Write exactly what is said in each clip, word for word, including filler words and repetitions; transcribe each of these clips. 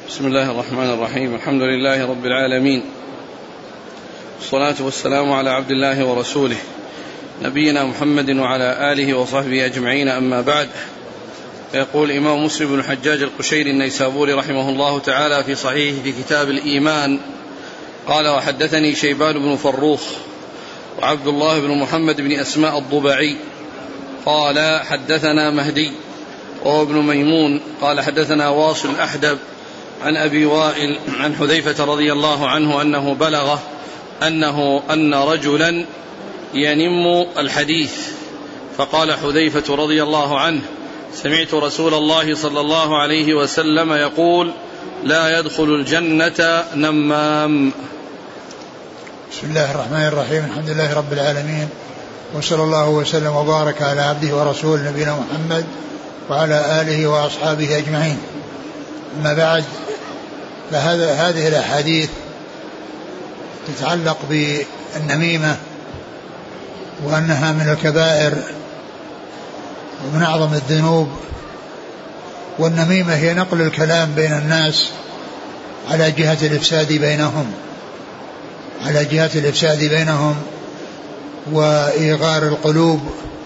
بسم الله الرحمن الرحيم. الحمد لله رب العالمين، والصلاة والسلام على عبد الله ورسوله نبينا محمد وعلى آله وصحبه أجمعين، أما بعد. يقول الإمام مسلم بن الحجاج القشيري النيسابوري رحمه الله تعالى في صحيحه في كتاب الإيمان قال: وحدثني شيبان بن فروخ وعبد الله بن محمد بن أسماء الضبعي قال حدثنا مهدي وهو ابن ميمون قال حدثنا واصل الأحدب عن أبي وائل عن حذيفة رضي الله عنه أنه بلغه أنه أن رجلا ينم الحديث، فقال حذيفة رضي الله عنه: سمعت رسول الله صلى الله عليه وسلم يقول: لا يدخل الجنة نمام. بسم الله الرحمن الرحيم. الحمد لله رب العالمين، وصلى الله وسلم وبارك على عبده ورسول نبينا محمد وعلى آله وأصحابه أجمعين. أما بعد، فهذا هذه الأحاديث تتعلق بالنميمة، وأنها من الكبائر ومن أعظم الذنوب. والنميمة هي نقل الكلام بين الناس على جهة الإفساد بينهم على جهة الإفساد بينهم وإيغار القلوب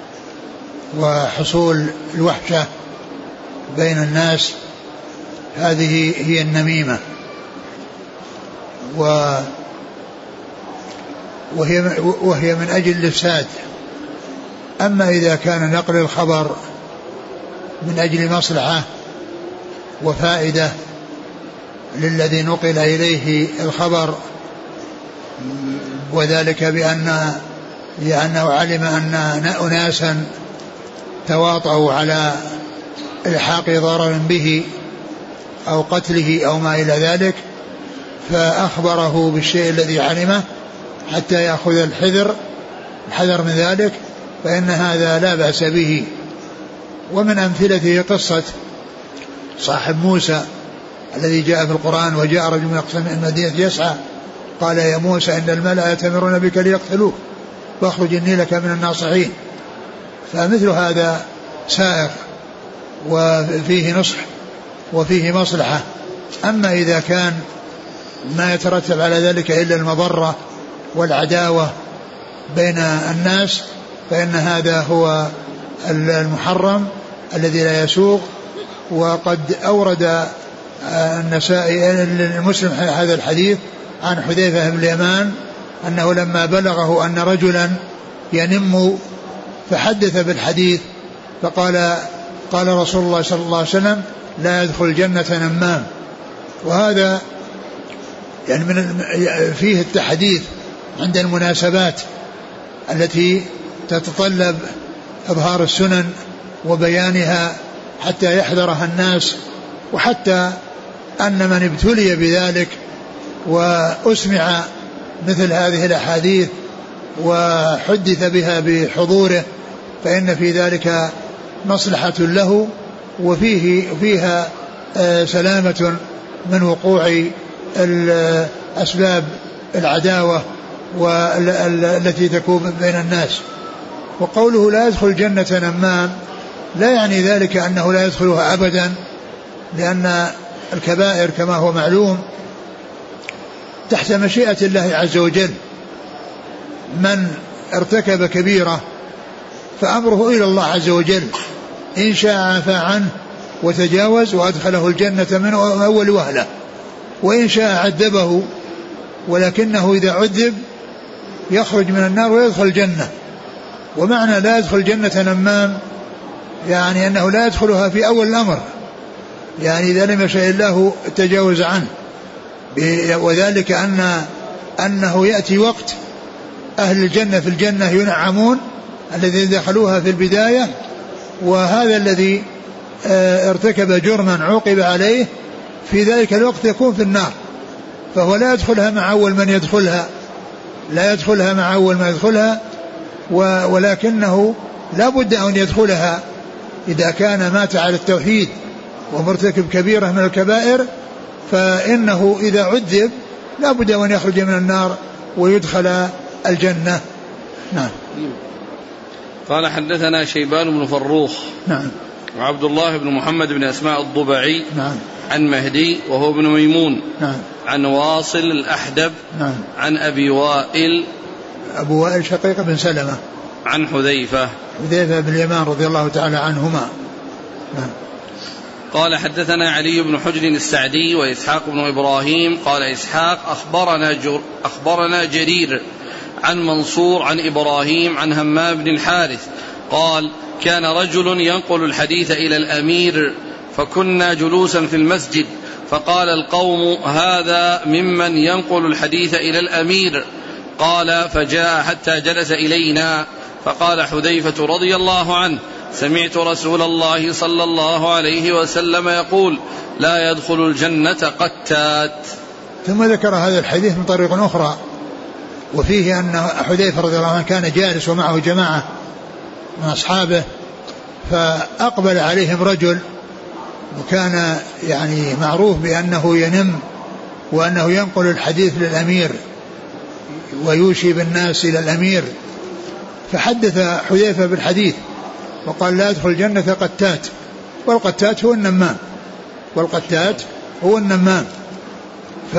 وحصول الوحشة بين الناس. هذه هي النميمة، وهي وهي من أجل الإفساد. أما إذا كان نقل الخبر من أجل مصلحة وفائدة للذي نقل إليه الخبر، وذلك بأن لأنه علم أن أناسا تواطؤوا على إلحاق ضرر به أو قتله أو ما إلى ذلك، فأخبره بالشيء الذي علمه حتى يأخذ الحذر الحذر من ذلك، فإن هذا لا بأس به. ومن أمثلته قصة صاحب موسى الذي جاء في القرآن: وجاء رجل من أقصى المدينة يسعى قال يا موسى إن الملأ يأتمرون بك ليقتلوك فاخرج إني لك من الناصحين. فمثل هذا سائغ وفيه نصح وفيه مصلحة. أما إذا كان ما يترتب على ذلك إلا المضرة والعداوة بين الناس، فإن هذا هو المحرم الذي لا يسوغ. وقد أورد النسائي المسلم هذا الحديث عن حذيفة بن اليمان أنه لما بلغه أن رجلا ينم فحدث بالحديث، فقال قال رسول الله صلى الله عليه وسلم: لا يدخل الجنة نمام. وهذا يعني من فيه التحديث عند المناسبات التي تتطلب إظهار السنن وبيانها حتى يحذرها الناس، وحتى أن من ابتلي بذلك وأسمع مثل هذه الأحاديث وحدث بها بحضوره فإن في ذلك مصلحة له، وفيه فيها سلامة من وقوع أسباب العداوة والتي تكون بين الناس. وقوله لا يدخل الجنة نمام لا يعني ذلك أنه لا يدخلها أبدا، لأن الكبائر كما هو معلوم تحت مشيئة الله عز وجل. من ارتكب كبيرة فأمره إلى الله عز وجل، إن شاء عفى عنه وتجاوز وأدخله الجنة من أول وهلة، وإن شاء عذبه، ولكنه إذا عذب يخرج من النار ويدخل الجنة. ومعنى لا يدخل الجنة نمام يعني أنه لا يدخلها في أول الأمر، يعني إذا لم يشاء الله التجاوز عنه. وذلك أن أنه يأتي وقت أهل الجنة في الجنة ينعمون الذين دخلوها في البداية، وهذا الذي ارتكب جرما عوقب عليه في ذلك الوقت يكون في النار، فهو لا يدخلها مع أول من يدخلها لا يدخلها مع أول من يدخلها ولكنه لا بد أن يدخلها إذا كان مات على التوحيد ومرتكب كبيرة من الكبائر، فإنه إذا عذب لا بد أن يخرج من النار ويدخل الجنة. نعم. قال حدثنا شيبان بن فروخ نعم وعبد الله بن محمد بن أسماء الضبعي نعم عن مهدي وهو ابن ميمون نعم. عن واصل الأحدب نعم. عن أبي وائل أبو وائل شقيق بن سلمة عن حذيفة حذيفة بن اليمان رضي الله تعالى عنهما. نعم. قال حدثنا علي بن حجر السعدي وإسحاق بن إبراهيم قال إسحاق أخبرنا, جر أخبرنا جرير عن منصور عن إبراهيم عن همام بن الحارث قال كان رجل ينقل الحديث إلى الأمير فكنا جلوسا في المسجد فقال القوم هذا ممن ينقل الحديث إلى الأمير. قال فجاء حتى جلس إلينا فقال حذيفة رضي الله عنه سمعت رسول الله صلى الله عليه وسلم يقول لا يدخل الجنة قتات. ثم ذكر هذا الحديث من طريق أخرى وفيه أن حذيفة رضي الله عنه كان جالس ومعه جماعة من أصحابه فأقبل عليهم رجل وكان يعني معروف بأنه ينم وأنه ينقل الحديث للأمير ويوشي بالناس إلى الأمير. فحدث حذيفة بالحديث وقال لا يدخل الجنة قتات والقتات هو النمام والقتات هو النمام. ف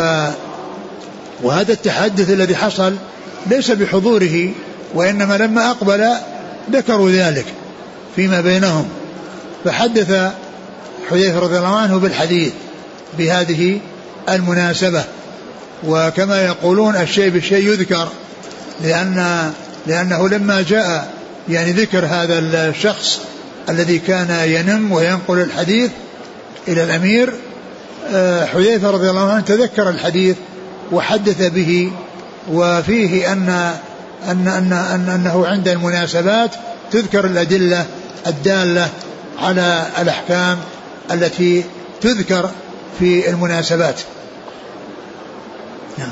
وهذا التحدث الذي حصل ليس بحضوره وإنما لما أقبل ذكروا ذلك فيما بينهم فحدث حذيفة رضي الله عنه بالحديث بهذه المناسبة. وكما يقولون الشيء بالشيء يذكر لأن لأنه لما جاء يعني ذكر هذا الشخص الذي كان ينم وينقل الحديث إلى الأمير حذيفة رضي الله عنه تذكر الحديث وحدث به وفيه أن أن أن أن أنه عند المناسبات تذكر الأدلة الدالة على الأحكام التي تذكر في المناسبات. نعم.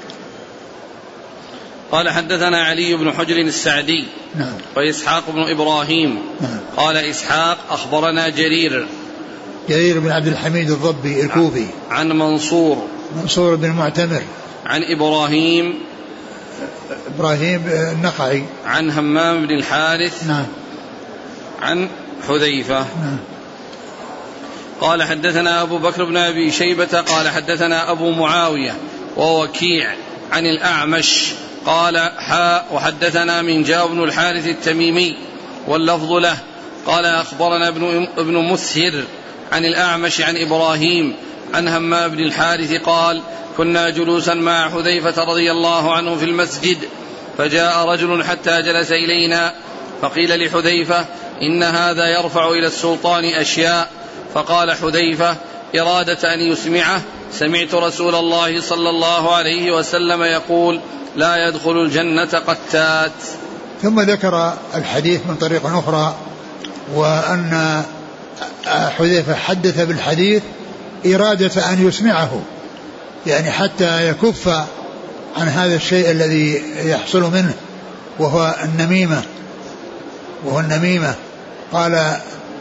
قال حدثنا علي بن حجر السعدي نعم. وإسحاق بن إبراهيم نعم. قال إسحاق أخبرنا جرير جرير بن عبد الحميد الضبي الكوفي عن منصور منصور بن المعتمر عن إبراهيم إبراهيم النخعي عن همام بن الحارث نعم. عن حذيفة نعم. قال حدثنا أبو بكر بن أبي شيبة قال حدثنا أبو معاوية ووكيع عن الأعمش قال حاء وحدثنا من جاء بن الحارث التميمي واللفظ له قال أخبرنا ابن, ابن مسهر عن الأعمش عن إبراهيم عن همام بن الحارث قال كنا جلوسا مع حذيفة رضي الله عنه في المسجد فجاء رجل حتى جلس إلينا فقيل لحذيفة إن هذا يرفع إلى السلطان أشياء فقال حذيفة إرادة أن يسمعه سمعت رسول الله صلى الله عليه وسلم يقول لا يدخل الجنة قتات. ثم ذكر الحديث من طريق أخرى وأن حذيفة حدث بالحديث إرادة أن يسمعه يعني حتى يكف عن هذا الشيء الذي يحصل منه وهو النميمة وهو النميمة قال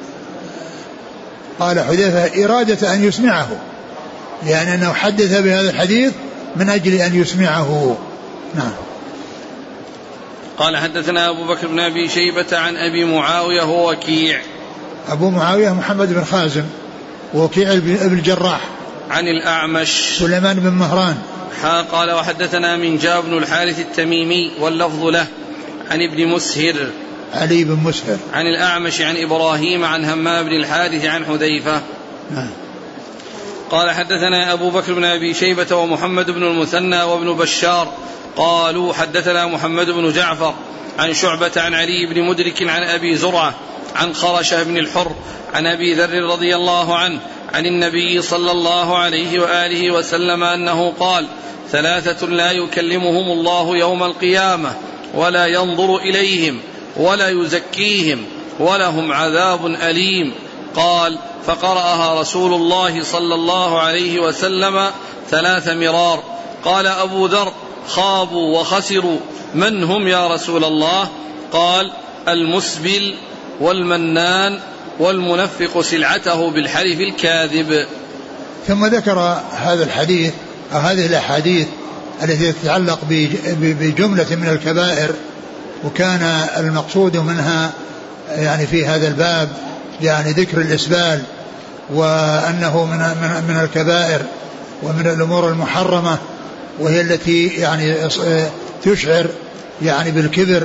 قال حذيفة إرادة أن يسمعه يعني أنه حدث بهذا الحديث من أجل أن يسمعه. نعم. قال حدثنا أبو بكر بن أبي شيبة عن أبي معاوية هو وكيع أبو معاوية محمد بن خازم وكيع ابن الجراح عن الأعمش سليمان بن مهران حا قال وحدثنا من جاء بن الحارث التميمي واللفظ له عن ابن مسهر علي بن مسهر عن الأعمش عن إبراهيم عن همام بن الحارث عن حذيفة. نعم. قال حدثنا أبو بكر بن أبي شيبة ومحمد بن المثنى وابن بشار قالوا حدثنا محمد بن جعفر عن شعبة عن علي بن مدرك عن أبي زرعة عن خرشة بن الحر عن أبي ذر رضي الله عنه عن النبي صلى الله عليه وآله وسلم أنه قال ثلاثة لا يكلمهم الله يوم القيامة ولا ينظر إليهم ولا يزكيهم ولهم عذاب أليم. قال فقرأها رسول الله صلى الله عليه وسلم ثلاث مرار. قال أبو ذر خابوا وخسروا من هم يا رسول الله؟ قال المسبل والمنان والمنفق سلعته بالحلف الكاذب. ثم ذكر هذا الحديث أو هذه الأحاديث التي تتعلق بجملة من الكبائر وكان المقصود منها يعني في هذا الباب يعني ذكر الإسبال وأنه من, من, من الكبائر ومن الأمور المحرمة، وهي التي يعني تشعر يعني بالكبر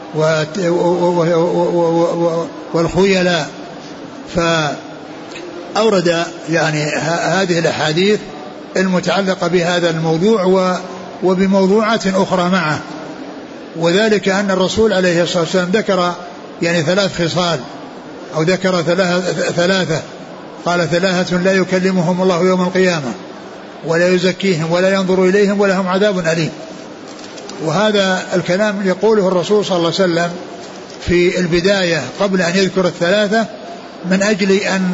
والخيلاء. فأورد يعني هذه الأحاديث المتعلقة بهذا الموضوع وبموضوعات أخرى معه، وذلك أن الرسول عليه الصلاة والسلام ذكر يعني ثلاث خصال أو ذكر ثلاثة، قال ثلاثة لا يكلمهم الله يوم القيامة ولا يزكيهم ولا ينظر إليهم ولهم عذاب أليم. وهذا الكلام يقوله الرسول صلى الله عليه وسلم في البداية قبل أن يذكر الثلاثة من أجل أن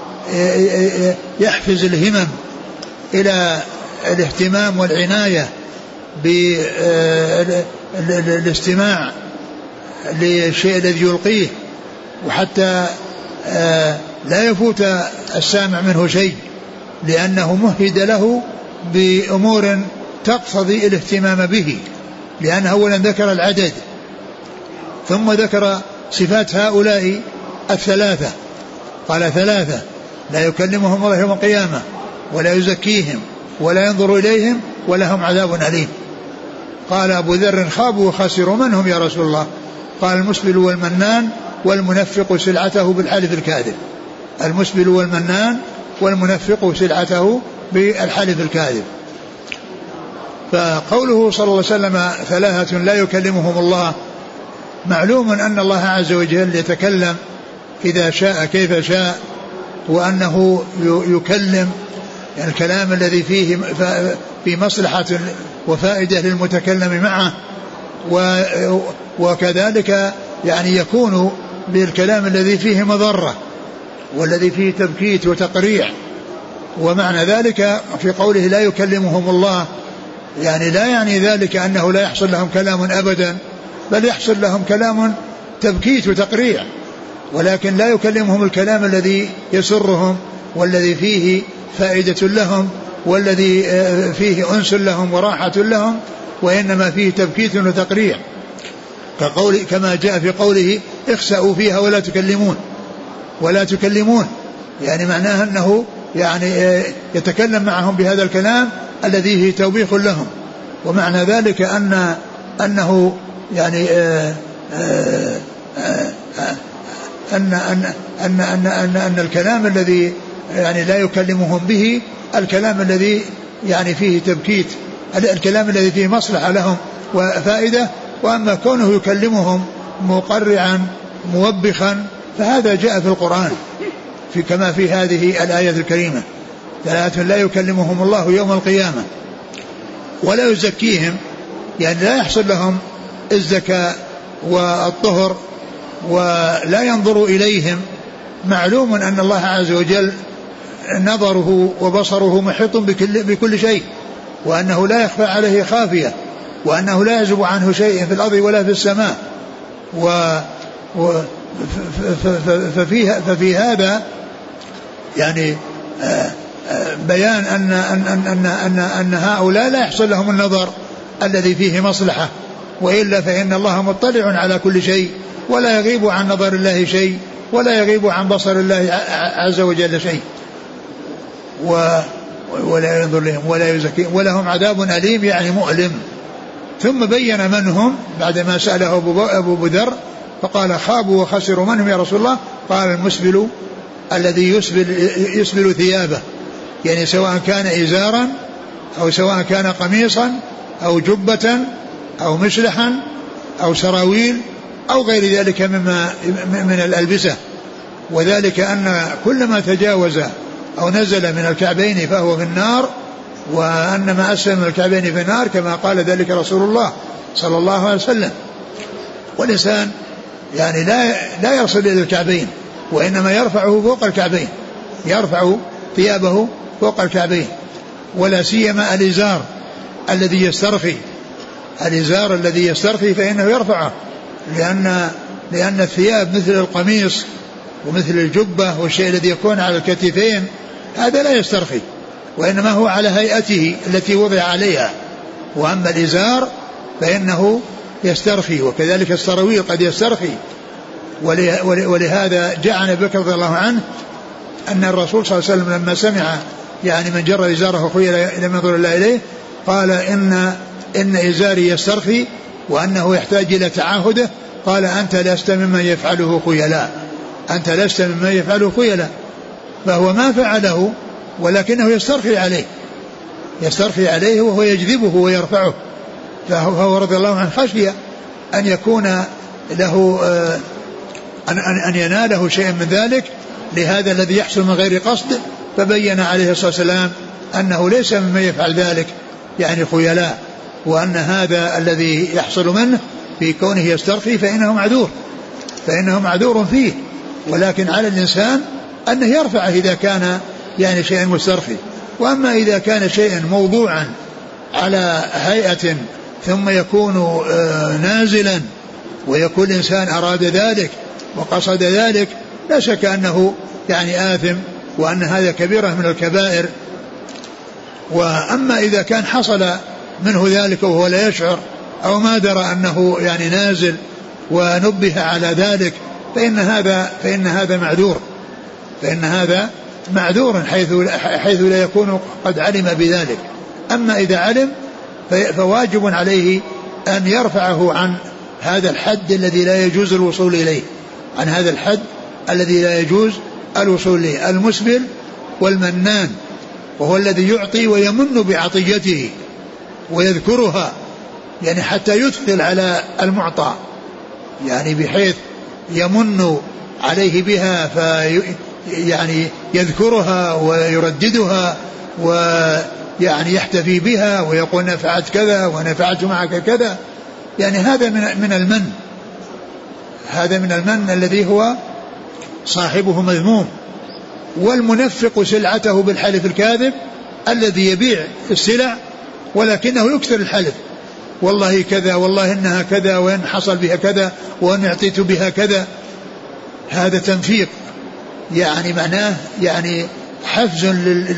يحفز الهمم إلى الاهتمام والعناية بالاستماع للشيء الذي يلقيه، وحتى لا يفوت السامع منه شيء، لأنه مهد له بأمور تقتضي الاهتمام به، لأنه أولا ذكر العدد ثم ذكر صفات هؤلاء الثلاثة، قال ثلاثة لا يكلمهم الله يوم القيامة ولا يزكيهم ولا ينظر إليهم ولهم عذاب أليم. قال أبو ذر خابوا وخسروا من هم يا رسول الله؟ قال المسبل والمنان والمنفق سلعته بالحلف الكاذب. المسبل والمنان والمنفق سلعته بالحلف الكاذب. فقوله صلى الله عليه وسلم ثلاثة لا يكلمهم الله، معلوم أن الله عز وجل يتكلم إذا شاء كيف شاء، وأنه يكلم يعني الكلام الذي فيه في مصلحة وفائدة للمتكلم معه، وكذلك يعني يكون بالكلام الذي فيه مضرة والذي فيه تبكيت وتقريع. ومعنى ذلك في قوله لا يكلمهم الله يعني لا يعني ذلك أنه لا يحصل لهم كلام أبدا، بل يحصل لهم كلام تبكيت وتقريع، ولكن لا يكلمهم الكلام الذي يسرهم والذي فيه فائدة لهم والذي فيه أنس لهم وراحة لهم، وإنما فيه تبكيت وتقريع، كقول كما جاء في قوله اخسأوا فيها ولا تكلمون ولا تكلمون، يعني معناه أنه يعني يتكلم معهم بهذا الكلام الذي فيه توبيخ لهم. ومعنى ذلك أن أنه يعني آآ آآ آآ أن أن أن أن أن أن الكلام الذي يعني لا يكلمهم به الكلام الذي يعني فيه تبكيت، الكلام الذي فيه مصلحة لهم وفائدة. وأما كونه يكلمهم مقرعا موبخا فهذا جاء في القرآن في كما في هذه الآية الكريمة ثلاثة لا يكلمهم الله يوم القيامة ولا يزكيهم، يعني لا يحصل لهم الزكاة والطهر ولا ينظر إليهم. معلوم أن الله عز وجل نظره وبصره محيط بكل, بكل شيء، وأنه لا يخفى عليه خافية، وأنه لا يعزب عنه شيء في الأرض ولا في السماء. و ففي, ففي هذا يعني بيان أن, أن, أن, أن, أن هؤلاء لا يحصل لهم النظر الذي فيه مصلحة، وإلا فإن الله مطلع على كل شيء ولا يغيب عن نظر الله شيء ولا يغيب عن بصر الله عز وجل شيء. و ولا ينظر لهم ولا يزكيهم ولهم عذاب أليم يعني مؤلم. ثم بين من هم بعدما سأله أبو ذر فقال خابوا وخسروا من هم يا رسول الله؟ قال المسبل الذي يسبل, يسبل ثيابه، يعني سواء كان إزارا أو سواء كان قميصا أو جبة أو مشلحا أو سراويل أو غير ذلك مما من الألبسة. وذلك أن كل ما تجاوز أو نزل من الكعبين فهو في النار، وأن ما أسفل من الكعبين في النار كما قال ذلك رسول الله صلى الله عليه وسلم. والإنسان يعني لا لا يصل إلى الكعبين، وإنما يرفعه فوق الكعبين، يرفع ثيابه فوق الكعبين، ولا سيما الإزار الذي يسترخي، الإزار الذي يسترخي فإنه يرفعه، لأن لأن الثياب مثل القميص ومثل الجبة والشيء الذي يكون على الكتفين هذا لا يسترخي، وإنما هو على هيئته التي وضع عليها. وأما الإزار فإنه يسترخي، وكذلك السراويل قد يسترخي. ولهذا جاء عن أبي بكر رضي الله عنه أن الرسول صلى الله عليه وسلم لما سمع يعني من جر إزاره خيل لم ينظر الله إليه قال إن, إن إزاري يسترخي وأنه يحتاج إلى تعاهده، قال أنت لست ممن يفعله خيلاء، أنت لست ممن يفعله خيلاء. فهو ما فعله ولكنه يسترخي عليه، يسترخي عليه وهو يجذبه ويرفعه. فهو رضي الله عنه خشي أن يكون له أن, أن يناله شيء من ذلك لهذا الذي يحصل من غير قصد، فبين عليه الصلاة والسلام أنه ليس ممن يفعل ذلك يعني خيلاء، وأن هذا الذي يحصل منه في كونه يسترخي فإنه معذور، فإنه معذور فيه، ولكن على الإنسان أنه يرفعه إذا كان يعني شيء مسترخي. وأما إذا كان شيئا موضوعا على هيئة ثم يكون نازلا ويكون الإنسان أراد ذلك وقصد ذلك لا شك أنه يعني آثم، وأن هذا كبيرة من الكبائر. وأما إذا كان حصل منه ذلك وهو لا يشعر أو ما درى أنه يعني نازل ونبه على ذلك فإن هذا فإن هذا معذور، فإن هذا معذور حيث حيث لا يكون قد علم بذلك. أما إذا علم فواجب عليه أن يرفعه عن هذا الحد الذي لا يجوز الوصول إليه، عن هذا الحد الذي لا يجوز الوصول إليه. المسبل والمنان وهو الذي يعطي ويمن بعطيته ويذكرها يعني حتى يثقل على المعطى، يعني بحيث يمن عليه بها في يعني يذكرها ويرددها ويعني يحتفي بها ويقول نفعت كذا ونفعت معك كذا، يعني هذا من من المن، هذا من المن الذي هو صاحبه مذموم. والمنفق سلعته بالحلف الكاذب الذي يبيع السلع ولكنه يكثر الحلف، والله كذا والله إنها كذا وإن حصل بها كذا وإن اعطيت بها كذا، هذا تنفيق، يعني معناه يعني حفز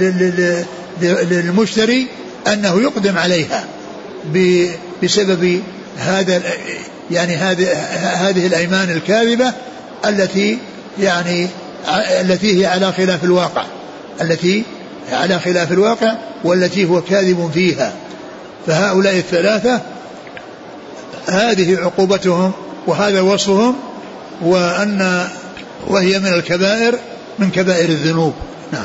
للمشتري أنه يقدم عليها بسبب هذا يعني هذه هذه الأيمان الكاذبة التي يعني التي هي على خلاف الواقع، التي على خلاف الواقع والتي هو كاذب فيها. فهؤلاء الثلاثة هذه عقوبتهم وهذا وصفهم، وأن وهي من الكبائر من كبائر الذنوب. نعم.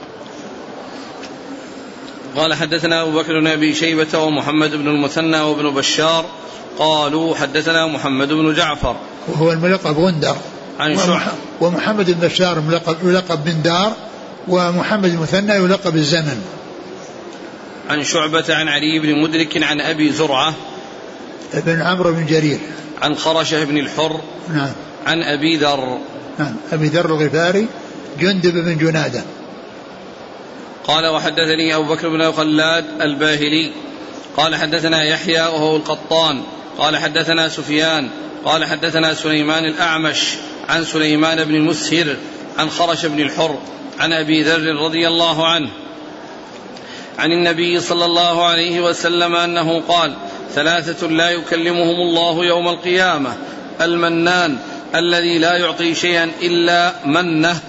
قال حدثنا أبو بكر بن أبي شيبة ومحمد بن المثنى وابن بشار قالوا حدثنا محمد بن جعفر وهو الملقب غندر عن شعبة، ومحمد بن بشار يلقب بن دار، ومحمد المثنى يلقب الزمن. عن شعبة عن علي بن مدرك عن أبي زرعة ابن عمرو بن جرير عن خرشة بن الحر نعم عن أبي ذر نعم أبي ذر الغفاري جندب بن جنادة. قال وحدثني أبو بكر بن خلاد الباهلي قال حدثنا يحيى وهو القطان قال حدثنا سفيان قال حدثنا سليمان الأعمش عن سليمان بن المسهر عن خرش بن الحر عن أبي ذر رضي الله عنه عن النبي صلى الله عليه وسلم أنه قال ثلاثة لا يكلمهم الله يوم القيامة: المنان الذي لا يعطي شيئا إلا منه،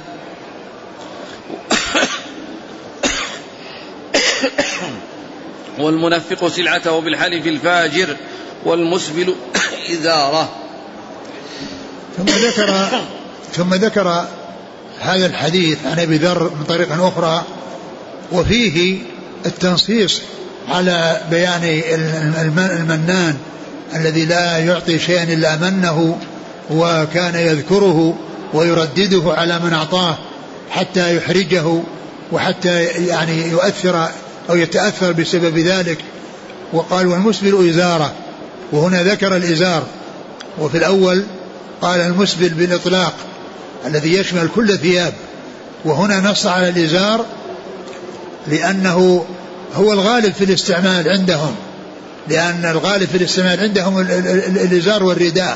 والمنفق سلعته بالحلف الفاجر، والمسبل إزاره. ثم ذكر ثم ذكر هذا الحديث عن أبي ذر من طريق أخرى، وفيه التنصيص على بيان المنان الذي لا يعطي شيئا إلا منه، وكان يذكره ويردده على من أعطاه حتى يحرجه وحتى يعني يؤثر أو يتأثر بسبب ذلك. وقال والمسبل إزاره، وهنا ذكر الإزار، وفي الأول قال المسبل بالإطلاق الذي يشمل كل ثياب، وهنا نص على الإزار لأنه هو الغالب في الاستعمال عندهم، لأن الغالب في الاستعمال عندهم الإزار والرداء،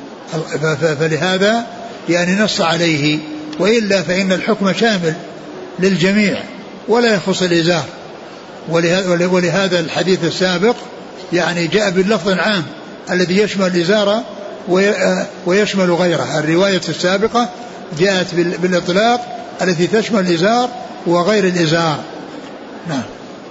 فلهذا يعني نص عليه، وإلا فإن الحكم شامل للجميع ولا يخص الإزار. ولهذا الحديث السابق يعني جاء باللفظ العام الذي يشمل الإزار ويشمل غيره. الرواية السابقة جاءت بالإطلاق التي تشمل الإزار وغير الإزار. نعم.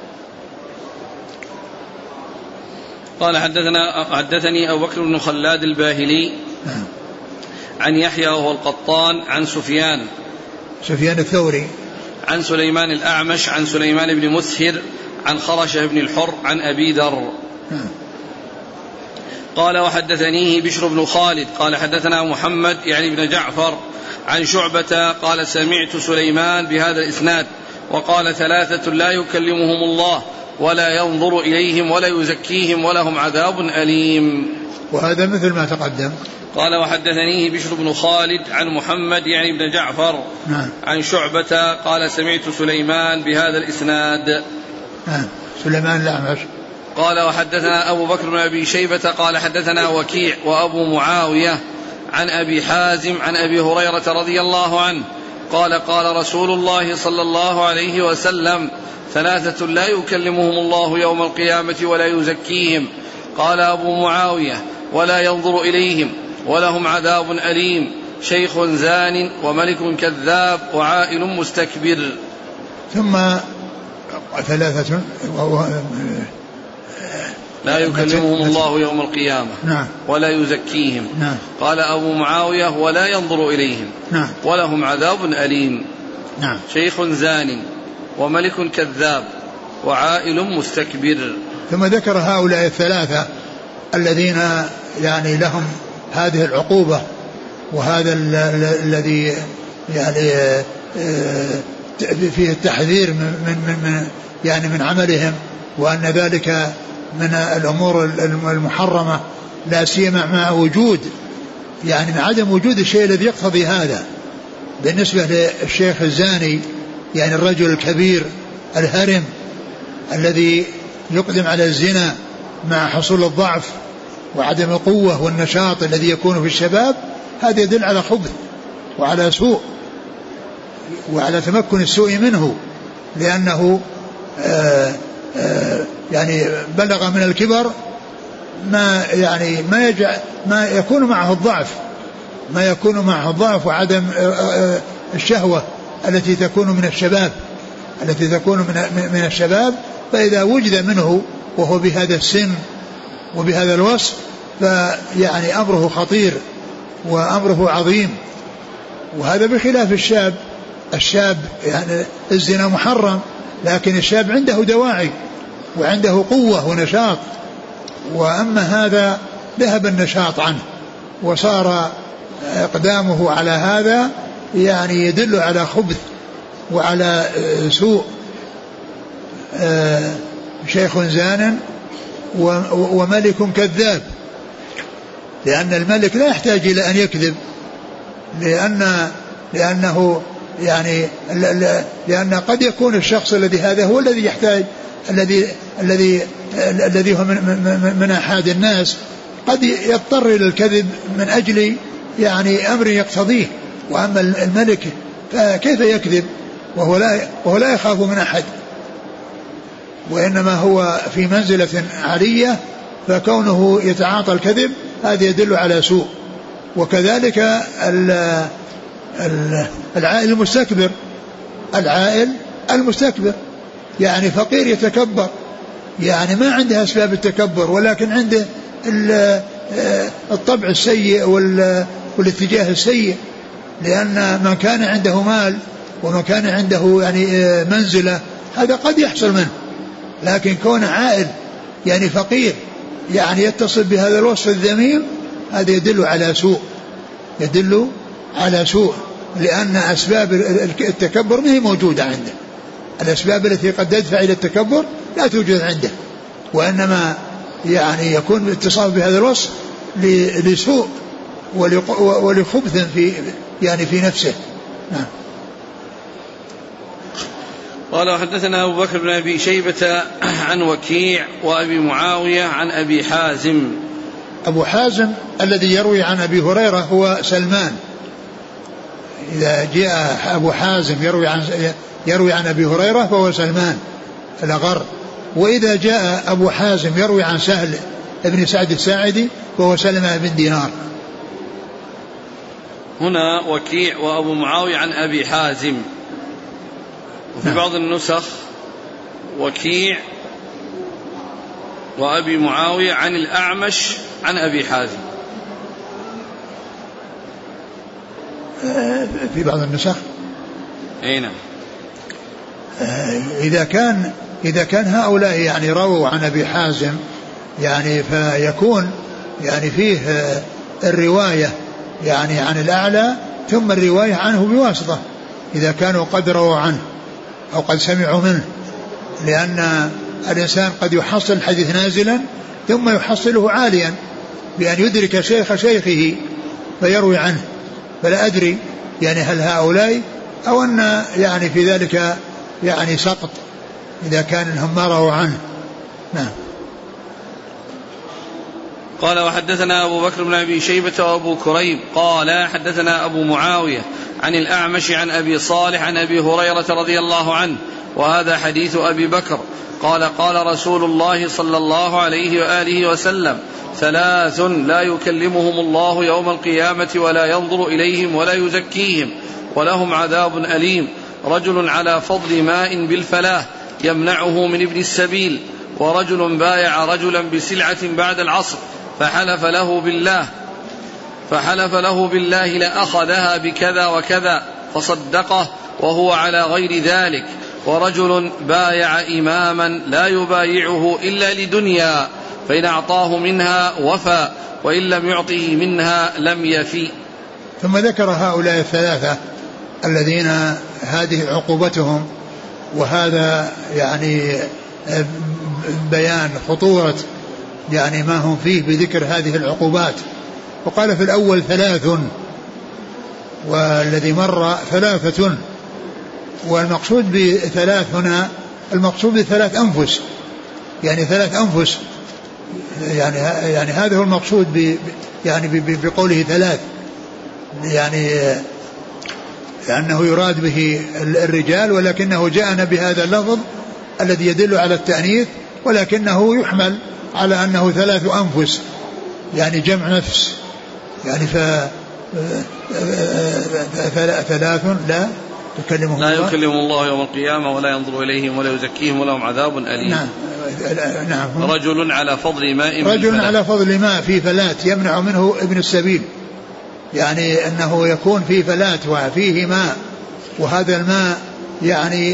قال حدثنا حدثني أبو بكر بن خلاد الباهلي نعم. عن يحيى وهو القطان عن سفيان سفيان الثوري عن سليمان الأعمش عن سليمان بن مسهر عن خرشة بن الحر عن أبي ذر نعم. قال وحدثنيه بشر بن خالد قال حدثنا محمد يعني بن جعفر عن شعبة قال سمعت سليمان بهذا الإسناد وقال ثلاثة لا يكلمهم الله ولا ينظر إليهم ولا يزكيهم ولهم عذاب أليم. وهذا مثل ما تقدم. قال وحدثنيه بشر بن خالد عن محمد يعني بن جعفر نعم. عن شعبة قال سمعت سليمان بهذا الإسناد نعم. سليمان الأعمش. قال وحدثنا أبو بكر بن أبي شيبة قال حدثنا وكيع وأبو معاوية عن أبي حازم عن أبي هريرة رضي الله عنه قال قال رسول الله صلى الله عليه وسلم ثلاثة لا يكلمهم الله يوم القيامة ولا يزكيهم. قال أبو معاوية ولا ينظر إليهم ولهم عذاب أليم شيخ زان وملك كذاب وعائل مستكبر. ثم ثلاثة لا يكلمهم الله يوم القيامة نعم. ولا يزكيهم نعم. قال أبو معاوية ولا ينظر إليهم نعم. ولهم عذاب أليم نعم. شيخ زان وملك كذاب وعائل مستكبر. ثم ذكر هؤلاء الثلاثة الذين يعني لهم هذه العقوبة وهذا الذي يعني فيه التحذير من من من يعني من عملهم وأن ذلك من الأمور المحرمة لا سيما مع وجود يعني مع عدم وجود الشيء الذي يقتضي هذا. بالنسبة للشيخ الزاني يعني الرجل الكبير الهرم الذي يقدم على الزنا مع حصول الضعف وعدم القوة والنشاط الذي يكون في الشباب هذا يدل على خبث وعلى سوء وعلى تمكن السوء منه لأنه آآ آآ يعني بلغ من الكبر ما يعني ما يجع ما يكون معه الضعف ما يكون معه الضعف وعدم الشهوة التي تكون من الشباب التي تكون من من الشباب. فإذا وجد منه وهو بهذا السن وبهذا الوصف فيعني أمره خطير وأمره عظيم. وهذا بخلاف الشاب الشاب يعني الزنا محرم لكن الشاب عنده دواعي وعنده قوة ونشاط. وأما هذا ذهب النشاط عنه وصار إقدامه على هذا يعني يدل على خبث وعلى سوء. شيخ زان وملك كذاب لأن الملك لا يحتاج إلى أن يكذب لأن لأنه يعني لأن قد يكون الشخص الذي هذا هو الذي يحتاج الذي الذي الذي هو من, من, من أحد الناس قد يضطر إلى الكذب من أجل يعني أمر يقتضيه. وأما الملك فكيف يكذب وهو لا وهو لا يخاف من أحد وإنما هو في منزلة عالية فكونه يتعاطى الكذب هذا يدل على سوء. وكذلك العائل المستكبر العائل المستكبر يعني فقير يتكبر يعني ما عنده أسباب التكبر ولكن عنده الطبع السيء والاتجاه السيء. لأن من كان عنده مال ومن كان عنده يعني منزلة هذا قد يحصل منه لكن كون عائل يعني فقير يعني يتصل بهذا الوصف الذميم هذا يدل على سوء يدل على سوء لأن أسباب التكبر ما هي موجودة عنده. الأسباب التي قد تدفع إلى التكبر لا توجد عنده وإنما يعني يكون الاتصاف بهذا الوصف لسوء ولخبث في يعني في نفسه. نعم. قال حدثنا أبو بكر بن أبي شيبة عن وكيع وأبي معاوية عن أبي حازم. أبو حازم الذي يروي عن أبي هريرة هو سلمان. إذا جاء أبو حازم يروي عن يروي عن أبي هريرة فهو سلمان الأغر. وإذا جاء أبو حازم يروي عن سهل ابن سعد الساعدي فهو سلمة بن دينار. هنا وكيع وأبو معاوية عن أبي حازم وفي نعم. بعض النسخ وكيع وأبي معاوية عن الأعمش عن أبي حازم. في بعض النسخ أي نعم. إذا كان إذا كان هؤلاء يعني رووا عن أبي حازم يعني فيكون يعني فيه الرواية يعني عن الأعلى ثم الرواية عنه بواسطة إذا كانوا قد رووا عنه أو قد سمعوا منه، لأن الإنسان قد يحصل الحديث نازلا ثم يحصله عاليا بأن يدرك شيخ شيخه فيروي عنه، فلا أدري يعني هل هؤلاء أو أن يعني في ذلك يعني سقط إذا كان هم ما رووا عنه. نعم. قال وحدثنا أبو بكر بن أبي شيبة وأبو كريب قال حدثنا أبو معاوية عن الأعمش عن أبي صالح عن أبي هريرة رضي الله عنه وهذا حديث أبي بكر قال قال رسول الله صلى الله عليه وآله وسلم ثلاث لا يكلمهم الله يوم القيامة ولا ينظر إليهم ولا يزكيهم ولهم عذاب أليم رجل على فضل ماء بالفلاة يمنعه من ابن السبيل ورجل بايع رجلا بسلعة بعد العصر فحلف له بالله فحلف له بالله لأخذها بكذا وكذا فصدقه وهو على غير ذلك ورجل بايع إماما لا يبايعه إلا لدنيا فإن أعطاه منها وفى وإن لم يعطه منها لم يفي. ثم ذكر هؤلاء الثلاثة الذين هذه عقوبتهم، وهذا يعني بيان خطورة يعني ما هم فيه بذكر هذه العقوبات. وقال في الأول ثلاث والذي مر ثلاثة، والمقصود بثلاث هنا المقصود بثلاث أنفس يعني ثلاث أنفس يعني يعني هذا هو المقصود ب يعني بقوله ثلاث يعني لأنه يراد به الرجال ولكنه جاءنا بهذا اللفظ الذي يدل على التأنيث ولكنه يحمل على أنه ثلاث أنفس يعني جمع نفس يعني ف ثلاث لا يكلمهم لا يكلم الله يوم القيامة ولا ينظر إليهم ولا يزكيهم ولهم عذاب أليم. نعم. نعم. رجل على فضل ماء رجل على فضل ماء في فلات يمنع منه ابن السبيل يعني أنه يكون في فلات وفيه ماء وهذا الماء يعني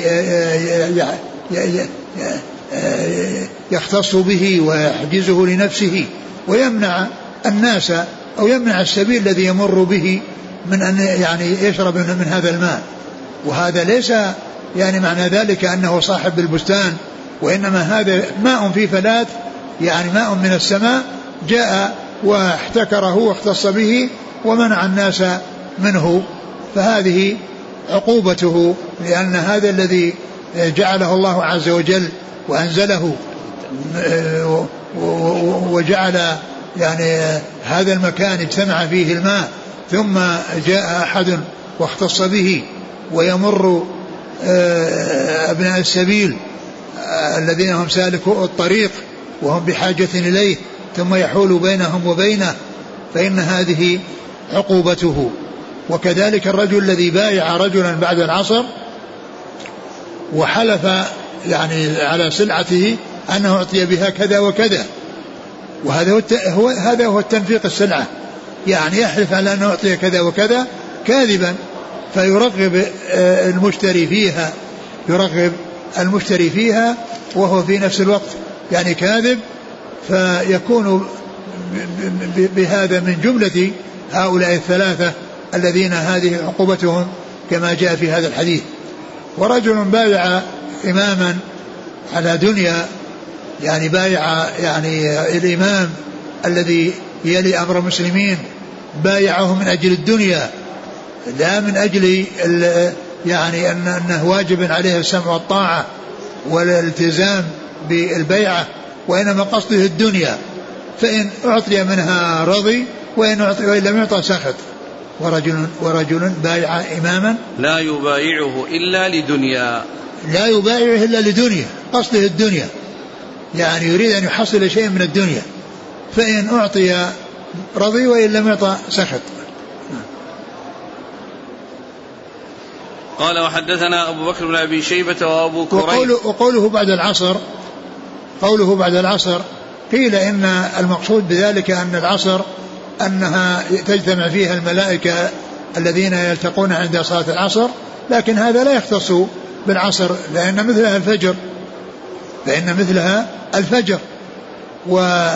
يختص به ويحجزه لنفسه ويمنع الناس أو يمنع السبيل الذي يمر به من أن يعني يشرب من هذا الماء. وهذا ليس يعني معنى ذلك أنه صاحب البستان، وإنما هذا ماء في فلات يعني ماء من السماء جاء واحتكره واختص به ومنع الناس منه، فهذه عقوبته لأن هذا الذي جعله الله عز وجل وأنزله وجعل يعني هذا المكان اجتمع فيه الماء ثم جاء أحد واختص به ويمر أبناء السبيل الذين هم سالكوا الطريق وهم بحاجة إليه ثم يحول بينهم وبينه فإن هذه عقوبته. وكذلك الرجل الذي بايع رجلا بعد العصر وحلف يعني على سلعته أنه أعطي بها كذا وكذا، وهذا هو هذا هو التنفيق السلعة يعني يحلف على أنه أعطي كذا وكذا كاذبا فيرغب المشتري فيها يرغب المشتري فيها وهو في نفس الوقت يعني كاذب، فيكون بهذا من جملة هؤلاء الثلاثة الذين هذه عقوبتهم كما جاء في هذا الحديث. ورجل بايع إماما على دنيا يعني بايع يعني الإمام الذي يلي أمر المسلمين بايعه من أجل الدنيا لا من أجل يعني أنه واجب عليه السمع والطاعة والالتزام بالبيعة، وإنما قصده الدنيا، فإن أعطي منها رضي وإن وإن لم يعطى سخط. ورجل, ورجل بايع إماما لا يبايعه إلا لدنيا لا يبايعه إلا لدنيا قصده الدنيا يعني يريد أن يحصل شيء من الدنيا، فإن أعطي رضي وإن لم يعطى سخط. قال وحدثنا أبو بكر بن أبي شيبة وأبو كريب. وقوله, وقوله بعد العصر قوله بعد العصر قيل إن المقصود بذلك أن العصر أنها تجتمع فيها الملائكة الذين يلتقون عند صلاة العصر، لكن هذا لا يختص بالعصر لأن مثلها الفجر لأن مثلها الفجر و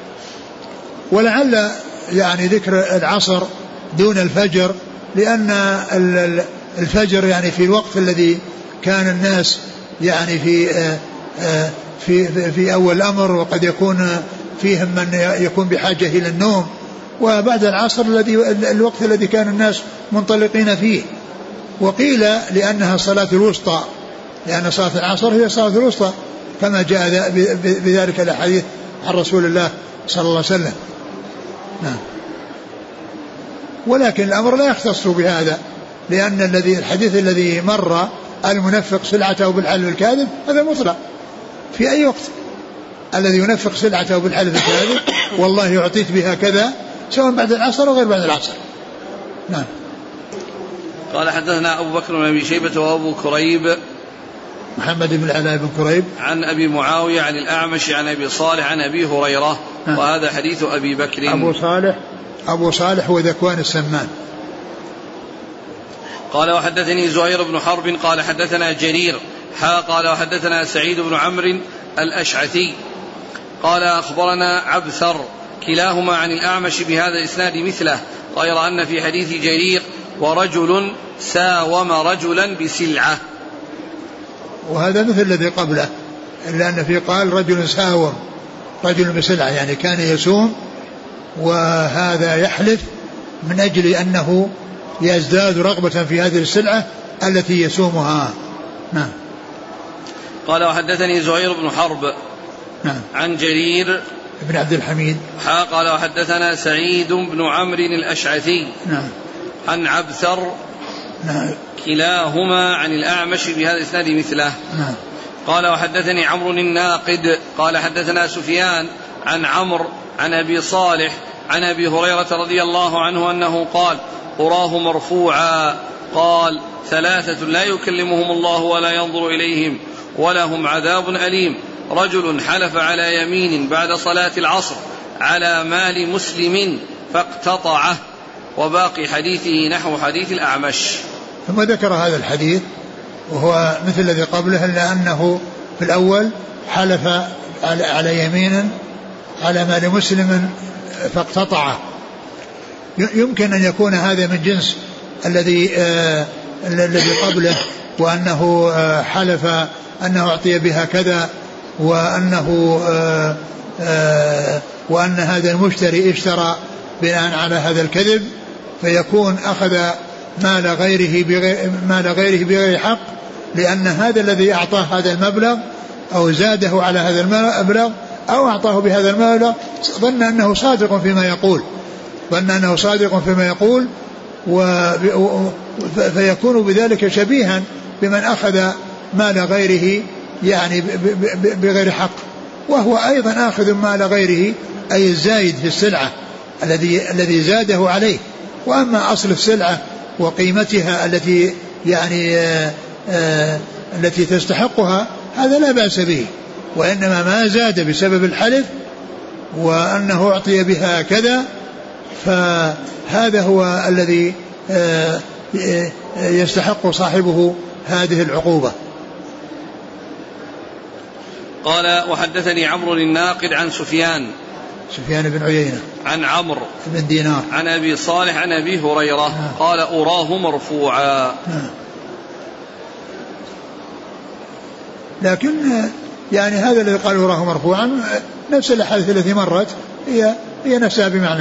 ولعل يعني ذكر العصر دون الفجر لأن الفجر يعني في الوقت الذي كان الناس يعني في في في أول الأمر، وقد يكون فيهم من يكون بحاجة إلى النوم، وبعد العصر الذي الوقت الذي كان الناس منطلقين فيه. وقيل لأنها صلاة الوسطى، لأن صلاة العصر هي صلاة الوسطى كما جاء بذلك الحديث عن رسول الله صلى الله عليه وسلم. نعم. ولكن الأمر لا يختص بهذا، لأن الذي الحديث الذي مر المنفق سلعته بالحلف الكاذب هذا مطلق في أي وقت، الذي ينفق سلعته بالحلف الكاذب والله يعطيك بها كذا، سواء بعد العصر وغير بعد العصر. نعم. قال حدثنا أبو بكر بن أبي شيبة وأبو كريب محمد بن العلاء بن كريب عن أبي معاوية عن الأعمش عن أبي صالح عن أبي هريرة. نعم. وهذا حديث أبي بكر. أبو صالح أبو صالح وذكوان السمان. قال وحدثني زهير بن حرب قال حدثنا جرير حا قال وحدثنا سعيد بن عمرو الأشعثي قال أخبرنا عبثر كلاهما عن الأعمش بهذا الإسناد مثله، غير أن في حديث جرير ورجل ساوم رجلا بسلعة، وهذا مثل الذي قبله، إلا أن فيه قال رجل ساوم رجل بسلعة، يعني كان يسوم وهذا يحلف من أجل أنه يزداد رغبة في هذه السلعة التي يسومها. نعم. قال وحدثني زهير بن حرب نعم. عن جرير بن عبد الحميد حا قال وحدثنا سعيد بن عمرو الأشعثي نعم. عن عبثر نعم. كلاهما عن الأعمش بهذا الإسناد مثله. نعم. قال وحدثني عمرو الناقد قال حدثنا سفيان عن عمرو عن أبي صالح عن أبي هريرة رضي الله عنه أنه قال أراه مرفوعا قال ثلاثة لا يكلمهم الله ولا ينظر إليهم ولهم عذاب أليم، رجل حلف على يمين بعد صلاة العصر على مال مسلم فاقتطعه، وباقي حديثه نحو حديث الأعمش. ثم ذكر هذا الحديث وهو مثل الذي قبله، إلا أنه في الأول حلف على يمين على مال مسلم فاقتطعه. يمكن أن يكون هذا من جنس الذي آه الذي قبله، وأنه آه حلف أنه أعطي بها كذا، وأنه آه آه وأن هذا المشتري اشترى بناء على هذا الكذب، فيكون أخذ مال غيره بغير, مال غيره بغير حق، لأن هذا الذي أعطاه هذا المبلغ أو زاده على هذا المبلغ أو أعطاه بهذا المبلغ ظن أنه صادق فيما يقول ظن أنه صادق فيما يقول فيكون بذلك شبيها بمن أخذ مال غيره يعني بغير حق، وهو أيضا آخذ مال غيره أي الزايد في السلعة الذي الذي زاده عليه. وأما أصل السلعة وقيمتها التي يعني آآ آآ التي تستحقها هذا لا بأس به، وإنما ما زاد بسبب الحلف وأنه أعطي بها كذا فهذا هو الذي يستحق صاحبه هذه العقوبة. قال وحدثني عمرو الناقد عن سفيان سفيان بن عيينة عن عمرو بن دينار عن أبي صالح عن أبي هريرة آه. قال أراه مرفوعا. آه. لكن يعني هذا الذي قال أراه مرفوعا نفس الأحاديث التي مرت هي هي نفسها بمعنى.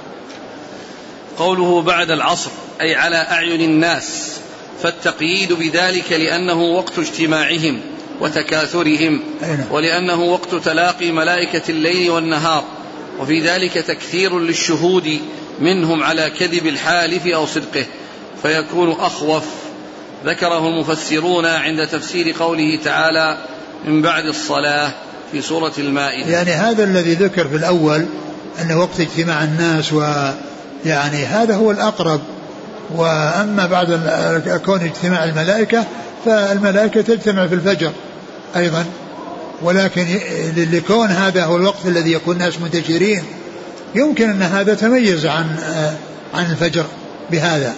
قوله بعد العصر أي على أعين الناس، فالتقييد بذلك لأنه وقت اجتماعهم وتكاثرهم، ولأنه وقت تلاقي ملائكة الليل والنهار، وفي ذلك تكثير للشهود منهم على كذب الحالف أو صدقه فيكون أخوف. ذكره المفسرون عند تفسير قوله تعالى من بعد الصلاة في سورة المائدة. يعني هذا الذي ذكر في الأول أنه وقت اجتماع الناس، ويعني هذا هو الأقرب وأما بعد كون اجتماع الملائكة فالملائكة تجتمع في الفجر أيضا، ولكن لكون هذا هو الوقت الذي يكون الناس منتشرين يمكن أن هذا تميز عن عن الفجر بهذا.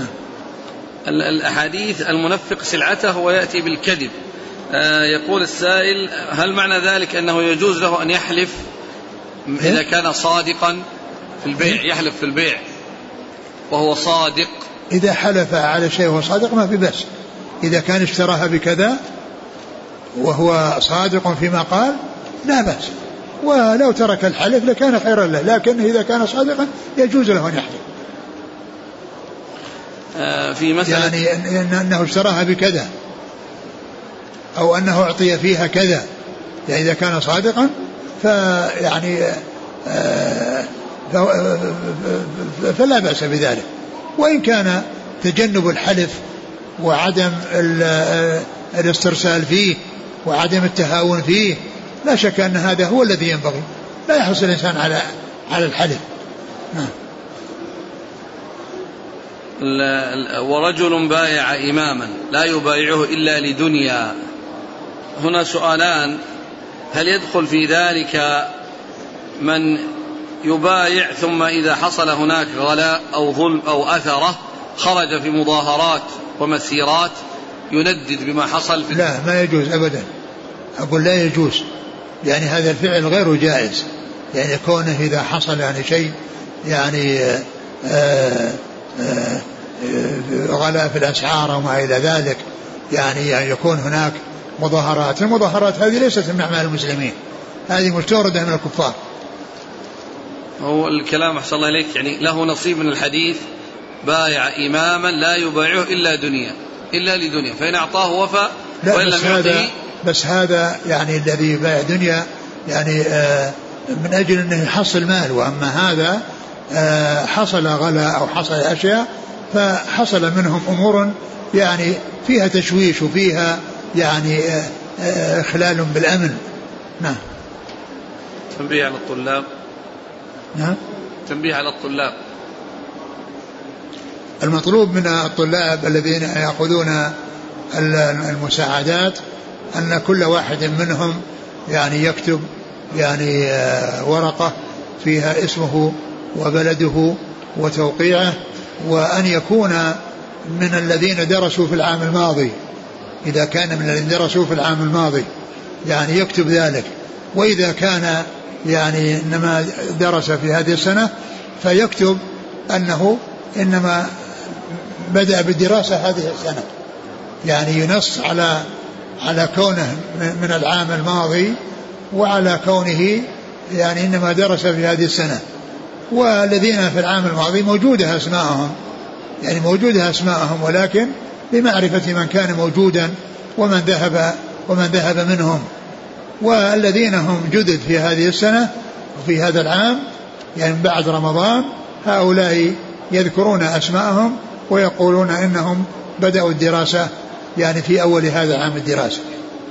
الأحاديث المنفق سلعته ويأتي بالكذب، يقول السائل هل معنى ذلك أنه يجوز له أن يحلف إذا كان صادقا في البيع، يحلف في البيع وهو صادق؟ إذا حلف على شيء وهو صادق ما في بأس، إذا كان اشتراها بكذا وهو صادق فيما قال لا بأس، ولو ترك الحلف لكان خيرا له، لكن إذا كان صادقا يجوز له أن يحلف. آه في مسألة يعني أنه اشتراها بكذا أو أنه أعطي فيها كذا، يعني إذا كان صادقا فيعني آه فلا بأس بذلك. وإن كان تجنب الحلف وعدم الاسترسال فيه وعدم التهاون فيه لا شك أن هذا هو الذي ينبغي، لا يحصل الإنسان على على الحلف. ورجل بايع إماما لا يبايعه إلا لدنيا، هنا سؤالان: هل يدخل في ذلك من يبايع ثم إذا حصل هناك غلاء أو ظلم أو أثرة خرج في مظاهرات ومسيرات يندد بما حصل في؟ لا، ما يجوز أبدا، أقول لا يجوز، يعني هذا الفعل غير جائز، يعني كونه إذا حصل يعني شيء يعني آآ آآ غلاء في الأسعار وما إلى ذلك، يعني يكون هناك مظاهرات، المظاهرات هذه ليست من أعمال المسلمين، هذه مستوردة من الكفار. هو الكلام أحسن الله إليك، يعني له نصيب من الحديث: بايع إماما لا يبايعه إلا دنيا إلا لدنيا، فإن أعطاه وفى وإن لم يعطه. بس هذا يعني الذي يبايع دنيا يعني آه من أجل أنه يحصل مال، وأما هذا آه حصل غلاء أو حصل أشياء فحصل منهم أمور يعني فيها تشويش وفيها يعني آه آه خلال بالأمن. نعم. تنبيه على الطلاب. نعم. تنبيه على الطلاب. المطلوب من الطلاب الذين يأخذون المساعدات أن كل واحد منهم يعني يكتب يعني ورقة فيها اسمه وبلده وتوقيعه، وأن يكون من الذين درسوا في العام الماضي، إذا كان من الذين درسوا في العام الماضي يعني يكتب ذلك، وإذا كان يعني إنما درس في هذه السنة فيكتب أنه إنما بدأ بالدراسة هذه السنة، يعني ينص على على كونه من العام الماضي وعلى كونه يعني إنما درس في هذه السنة. والذين في العام الماضي موجودة أسماءهم، يعني موجودة أسماءهم، ولكن لمعرفة من كان موجودا ومن ذهب ومن ذهب منهم. والذين هم جدد في هذه السنة وفي هذا العام يعني بعد رمضان، هؤلاء يذكرون أسماءهم ويقولون إنهم بدأوا الدراسة يعني في أول هذا العام الدراسي.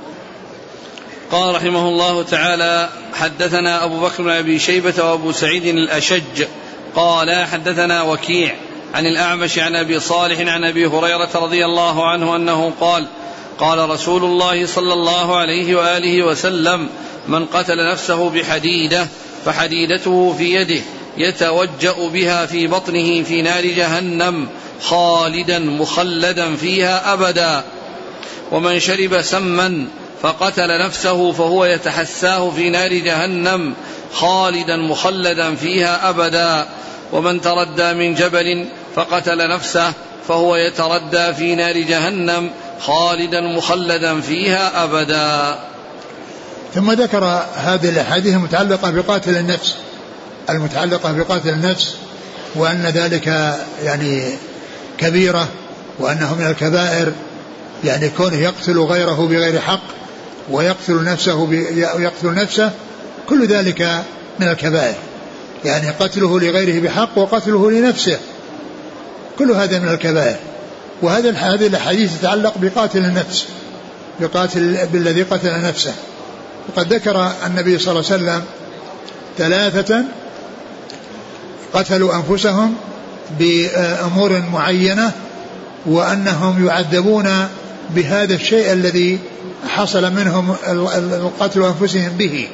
قال رحمه الله تعالى: حدثنا أبو بكر بن أبي شيبة وأبو سعيد الأشج قال حدثنا وكيع عن الأعمش عن أبي صالح عن أبي هريرة رضي الله عنه أنه قال: قال رسول الله صلى الله عليه وآله وسلم: من قتل نفسه بحديدة فحديدته في يده يتوجأ بها في بطنه في نار جهنم خالدا مخلدا فيها أبدا. ومن شرب سما فقتل نفسه فهو يتحساه في نار جهنم خالدا مخلدا فيها أبدا. ومن تردى من جبل فقتل نفسه فهو يتردى في نار جهنم خالدا مخلدا فيها أبدا. ثم ذكر هذه الأحاديث المتعلقة بقاتل النفس المتعلقة بقاتل النفس، وأن ذلك يعني كبيرة، وأنه من الكبائر، يعني كونه يقتل غيره بغير حق ويقتل نفسه يقتل نفسه كل ذلك من الكبائر، يعني قتله لغيره بحق وقتله لنفسه كل هذا من الكبائر. وهذا هذه الحديث تتعلق بقاتل النفس، بقاتل بالذي قتل نفسه. وقد ذكر النبي صلى الله عليه وسلم ثلاثة قتلوا أنفسهم بأمور معينة وأنهم يعذبون بهذا الشيء الذي حصل منهم القتل أنفسهم به.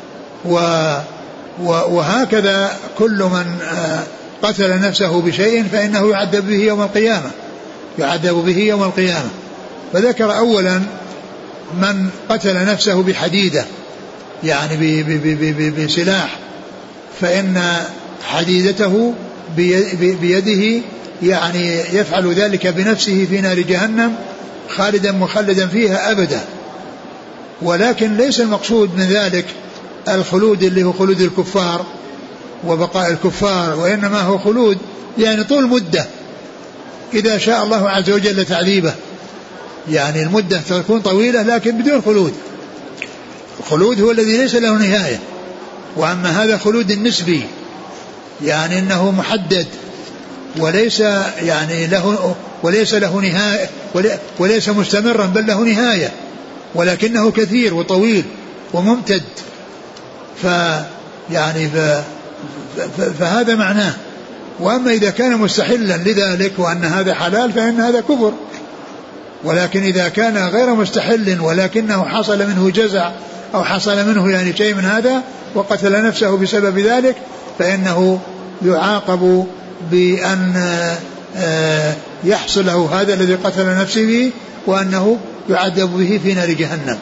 وهكذا كل من قتل نفسه بشيء فإنه يعذب به يوم القيامة يعذب به يوم القيامة. فذكر أولا من قتل نفسه بحديدة يعني بسلاح فإن حديدته بيده يعني يفعل ذلك بنفسه في نار جهنم خالدا مخلدا فيها أبدا. ولكن ليس المقصود من ذلك الخلود اللي هو خلود الكفار وبقاء الكفار، وإنما هو خلود يعني طول مدة إذا شاء الله عز وجل تعذيبه، يعني المدة تكون طويلة لكن بدون خلود. الخلود هو الذي ليس له نهاية، وأما هذا خلود النسبي يعني أنه محدد وليس يعني له وليس له نهاية وليس مستمرا بل له نهاية، ولكنه كثير وطويل وممتد. فيعني فهذا معناه. وأما إذا كان مستحلا لذلك وأن هذا حلال فإن هذا كفر. ولكن إذا كان غير مستحل ولكنه حصل منه جزع أو حصل منه يعني شيء من هذا وقتل نفسه بسبب ذلك فإنه يعاقب بأن يحصل له هذا الذي قتل نفسه به وأنه يعذب به في نار جهنم.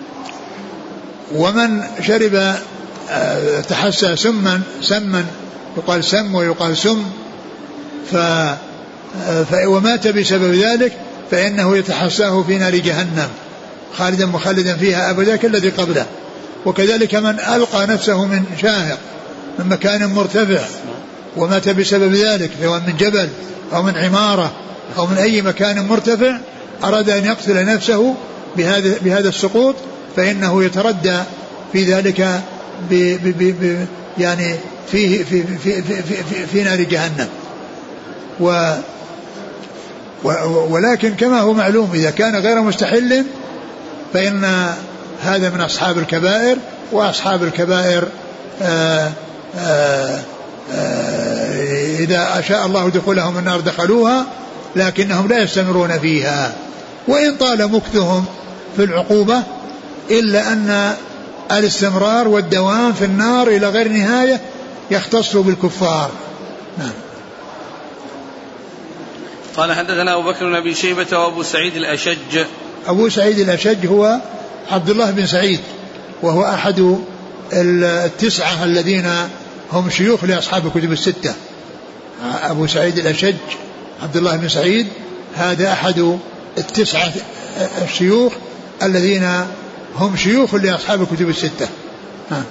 ومن شرب تحسى سما سما يقال سم ويقال سم ف ومات بسبب ذلك فإنه يتحساه في نار جهنم خالدا مخلدا فيها أبدا كالذي قبله. وكذلك من ألقى نفسه من شاهق من مكان مرتفع ومات بسبب ذلك سواء من جبل أو من عمارة أو من أي مكان مرتفع أراد أن يقتل نفسه بهذا بهذا السقوط فإنه يتردى في ذلك ب ب ب يعني فيه في في في في, في نار جهنم. و ولكن كما هو معلوم إذا كان غير مستحل فإن هذا من أصحاب الكبائر، وأصحاب الكبائر آآ آآ آآ إذا أشاء الله دخولهم النار دخلوها لكنهم لا يستمرون فيها وإن طال مكثهم في العقوبة، إلا أن الاستمرار والدوام في النار إلى غير نهاية يختص بالكفار. نعم. قال حدثنا أبو بكر بن أبي شيبة وأبو سعيد الأشج. أبو سعيد الأشج هو عبد الله بن سعيد وهو أحد التسعة الذين هم شيوخ لأصحاب الكتب الستة. أبو سعيد الأشج عبد الله بن سعيد هذا أحد التسعة الشيوخ الذين هم شيوخ لأصحاب الكتب الستة. ها.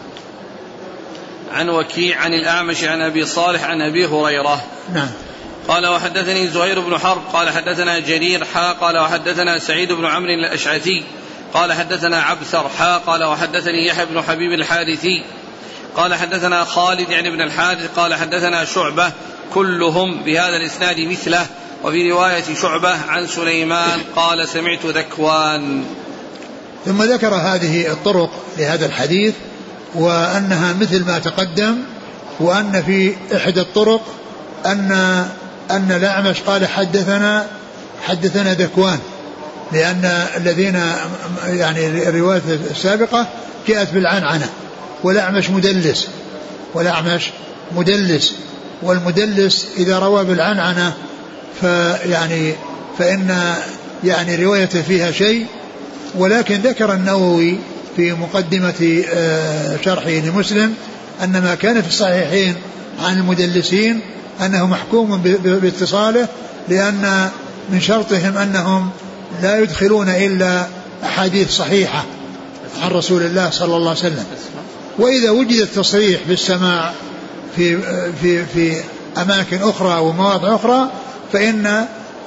عن وكيع عن الأعمش عن أبي صالح عن أبي هريرة. نعم. قال وحدثني زهير بن حرب قال حدثنا جرير حا قال وحدثنا سعيد بن عمرو الأشعثي قال حدثنا عبثر حا قال وحدثني يحيى بن حبيب الحارثي قال حدثنا خالد يعني بن الحارث قال حدثنا شعبة كلهم بهذا الإسناد مثله. وفي رواية شعبة عن سليمان قال سمعت ذكوان. ثم ذكر هذه الطرق لهذا الحديث وأنها مثل ما تقدم، وأن في إحدى الطرق أن أن الأعمش قال حدثنا حدثنا ذكوان، لأن الذين يعني الرواية السابقة جاءت بالعنعنة، والأعمش مدلس والأعمش مدلس والمدلس إذا روى بالعنعنة فيعني فإن يعني روايته فيها شيء. ولكن ذكر النووي في مقدمة شرحه لمسلم أن ما كان في الصحيحين عن المدلسين أنه محكوم باتصاله، لأن من شرطهم أنهم لا يدخلون إلا أحاديث صحيحة عن رسول الله صلى الله عليه وسلم. وإذا وجد التصريح بالسماع في في في أماكن أخرى ومواضع أخرى فإن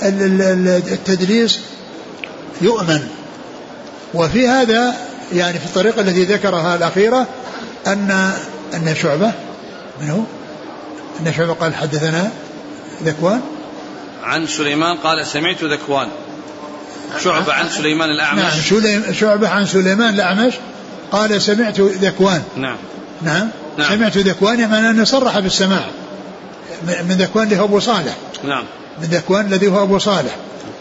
التدليس يؤمن. وفي هذا يعني في الطريقة التي ذكرها الأخيرة أن أن شعبة منه أن شعبة قال حدثنا ذكوان عن سليمان قال سمعت ذكوان. شعبة عن سليمان الأعمش. نعم. شعبة عن سليمان الأعمش قال سمعت ذكوان. نعم. نعم. نعم. سمعت ذكوان يعني أنه صرح بالسماع من ذكوان اللي هو أبو صالح. نعم. من ذكوان الذي هو أبو صالح.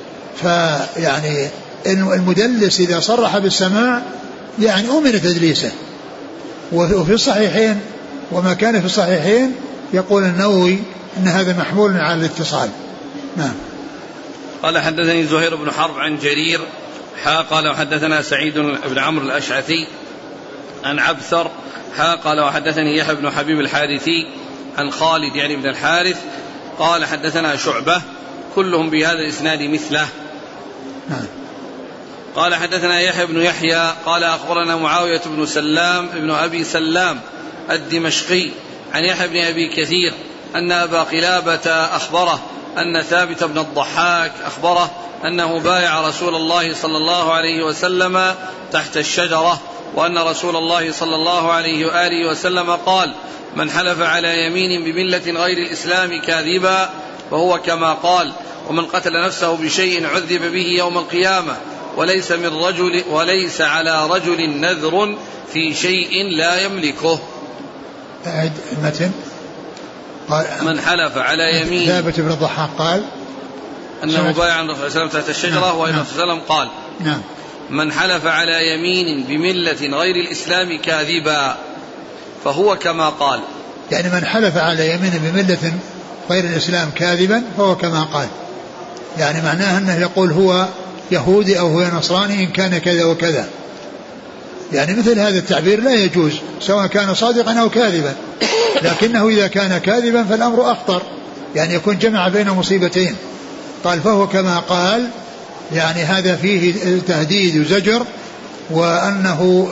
فيعني المدلس إذا صرح بالسماع يعني أمن تدليسه. وفي الصحيحين وما كان في الصحيحين يقول النووي أن هذا محمول على الاتصال. نعم. قال حدثني زهير بن حرب عن جرير حا قال وحدثنا سعيد بن عمرو الأشعثي عن عبثر حا قال وحدثني يحيى بن حبيب الحارثي عن خالد يعني بن الحارث قال حدثنا شعبة كلهم بهذا الإسناد مثله. نعم. قال حدثنا يحيى بن يحيى قال أخبرنا معاوية بن سلام ابن أبي سلام الدمشقي عن يحيى بن أبي كثير أن أبا قلابة أخبره أن ثابت بن الضحاك أخبره أنه بايع رسول الله صلى الله عليه وسلم تحت الشجرة وأن رسول الله صلى الله عليه وآله وسلم قال من حلف على يمين بملة غير الإسلام كاذبا فهو كما قال ومن قتل نفسه بشيء عذب به يوم القيامة وليس من رجل وليس على رجل نذر في شيء لا يملكه. أعد المتن. قال من حلف على يمين ثابت بن الضحاك قال أنه بايع عن رسول الله تحت الشجرة. نعم. وإن رسول الله قال نعم. من حلف على يمين بملة غير الإسلام كاذبا فهو كما قال يعني من حلف على يمين بملة غير الإسلام كاذبا فهو كما قال يعني معناه أنه يقول هو يهودي أو هو نصراني إن كان كذا وكذا يعني مثل هذا التعبير لا يجوز سواء كان صادقا أو كاذبا لكنه إذا كان كاذبا فالأمر أخطر يعني يكون جمع بين مصيبتين. قال فهو كما قال يعني هذا فيه تهديد وزجر وأنه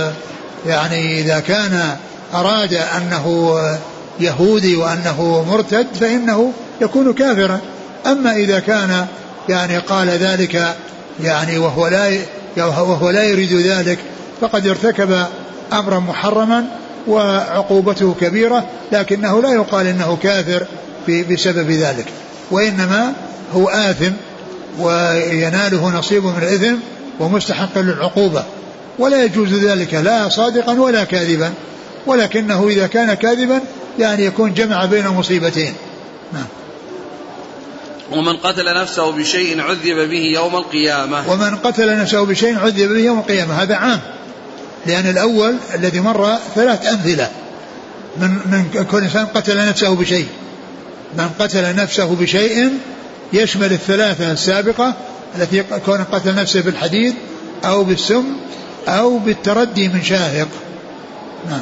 يعني إذا كان أراد أنه يهودي وأنه مرتد فإنه يكون كافرا. أما إذا كان يعني قال ذلك يعني وهو لا وهو لا يريد ذلك فقد ارتكب أمرا محرما وعقوبته كبيرة لكنه لا يقال إنه كافر بسبب ذلك وإنما هو آثم ويناله نصيب من الإثم ومستحق للعقوبة ولا يجوز ذلك لا صادقا ولا كاذبا ولكنه إذا كان كاذبا يعني يكون جمع بين مصيبتين. نعم. ومن قتل نفسه بشيء عذب به يوم القيامة. ومن قتل نفسه بشيء عذب به يوم القيامة هذا عام لأن الأول الذي مر ثلاث أمثلة من من كل إنسان قتل نفسه بشيء. من قتل نفسه بشيء يشمل الثلاثة السابقة التي كون قتل نفسه بالحديد أو بالسم أو بالتردي من شاهق. نعم.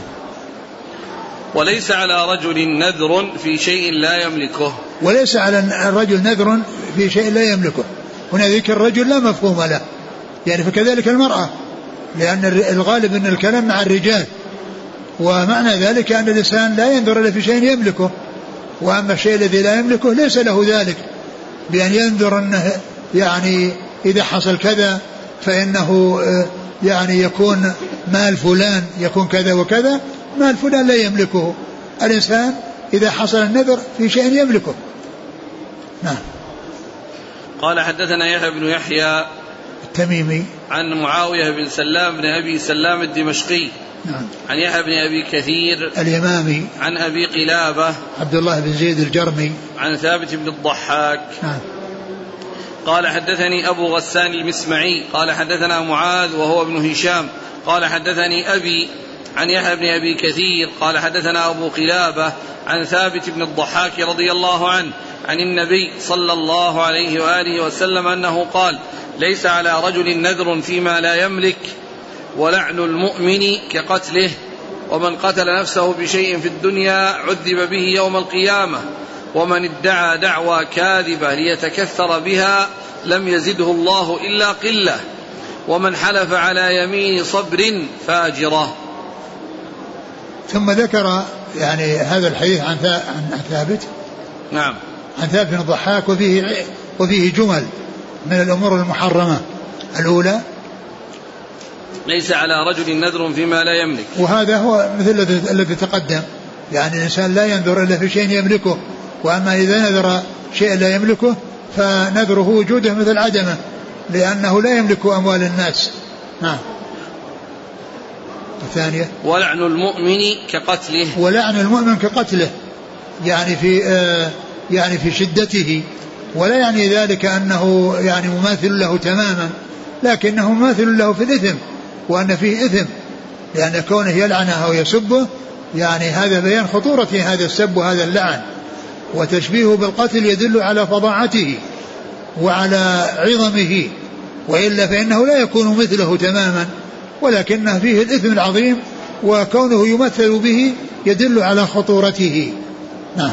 وليس على رجل نذر في شيء لا يملكه. وليس على الرجل نذر في شيء لا يملكه. هنا ذكر الرجل لا مفهوم له يعني فكذلك المرأة لأن الغالب أن الكلام مع الرجال ومعنى ذلك أن الإنسان لا ينذر إلا في شيء يملكه وأما الشيء الذي لا يملكه ليس له ذلك بأن ينذر أنه يعني إذا حصل كذا فإنه يعني يكون مال فلان يكون كذا وكذا. مال فلان لا يملكه الإنسان إذا حصل النذر في شيء يملكه. نعم. قال حدثنا يحيى بن يحيى التميمي عن معاوية بن سلام بن أبي سلام الدمشقي. نعم. عن يحيى بن أبي كثير اليمامي عن أبي قلابة عبد الله بن زيد الجرمي عن ثابت بن الضحاك. نعم. قال حدثني أبو غسان المسمعي قال حدثنا معاذ وهو ابن هشام قال حدثني أبي عن يحيى بن أبي كثير قال حدثنا أبو قلابة عن ثابت بن الضحاك رضي الله عنه عن النبي صلى الله عليه وآله وسلم أنه قال ليس على رجل نذر فيما لا يملك ولعن المؤمن كقتله ومن قتل نفسه بشيء في الدنيا عذب به يوم القيامة ومن ادعى دعوى كاذبة ليتكثر بها لم يزده الله إلا قلة ومن حلف على يمين صبر فاجرة. ثم ذكر يعني هذا الحديث عن عن ثابت. نعم. عن ثابت بن الضحاك وفيه وفيه جمل من الأمور المحرمة. الأولى ليس على رجل نذر فيما لا يملك وهذا هو مثل الذي تقدم يعني الإنسان لا ينذر إلا في شيء يملكه وأما إذا نذر شيء لا يملكه فنذره وجوده مثل عدمه لأنه لا يملك أموال الناس. نعم. الثانية ولعن المؤمن كقتله ولعن المؤمن كقتله يعني في آه يعني في شدته، ولا يعني ذلك أنه يعني مماثل له تماما، لكنه مماثل له في الإثم، وأن فيه إثم، لأن كونه يلعنه أو يسبه يعني هذا بيان خطورة هذا السب وهذا اللعن، وتشبيهه بالقتل يدل على فظاعته وعلى عظمه، وإلا فإنه لا يكون مثله تماما، ولكنه فيه الإثم العظيم، وكونه يمثل به يدل على خطورته. نعم.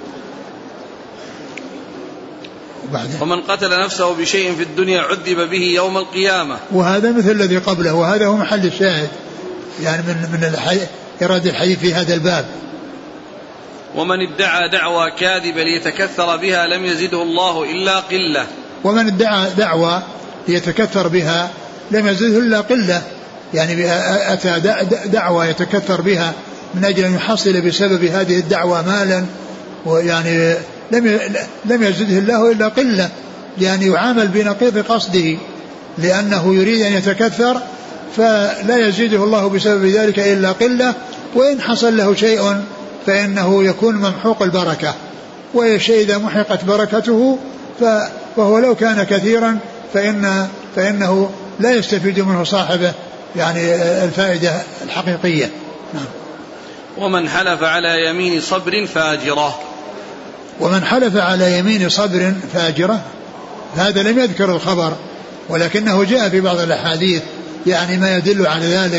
ومن قتل نفسه بشيء في الدنيا عذب به يوم القيامة. وهذا مثل الذي قبله، وهذا هو محل الشاهد يعني من من إرادة الحديث في هذا الباب. ومن ادعى دعوى كاذبة ليتكثر بها لم يزده الله إلا قلة. ومن ادعى دعوى ليتكثر بها لم يزده إلا قلة، يعني أتى دعوى يتكثر بها من أجل أن يحصل بسبب هذه الدعوى مالا، ويعني لم لم يزده الله إلا قلة، يعني يعامل بنقيض قصده، لأنه يريد أن يتكثر فلا يزيده الله بسبب ذلك إلا قلة، وإن حصل له شيء فإنه يكون ممحوق البركة، والشيء إذا محقت بركته فهو لو كان كثيرا فإن فإنه لا يستفيد منه صاحبه يعني الفائدة الحقيقية. نعم. ومن حلف على يمين صبر فاجرة. ومن حلف على يمين صبر فاجرة، هذا لم يذكر الخبر، ولكنه جاء في بعض الأحاديث يعني ما يدل على ذلك.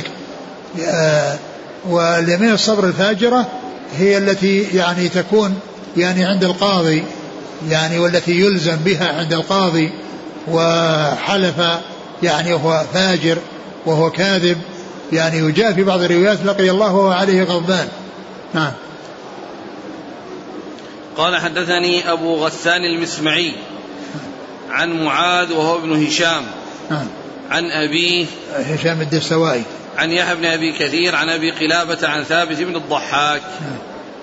واليمين الصبر الفاجرة هي التي يعني تكون يعني عند القاضي، يعني والتي يلزم بها عند القاضي، وحلف يعني هو فاجر وهو كاذب، يعني يجاء في بعض الروايات لقي الله وهو عليه غضبان. نعم. قال حدثني أبو غسان المسمعي عن معاذ وهو ابن هشام نعم. عن أبيه هشام الدستوائي عن يحيى بن أبي كثير عن أبي قلابة عن ثابت بن الضحاك نعم.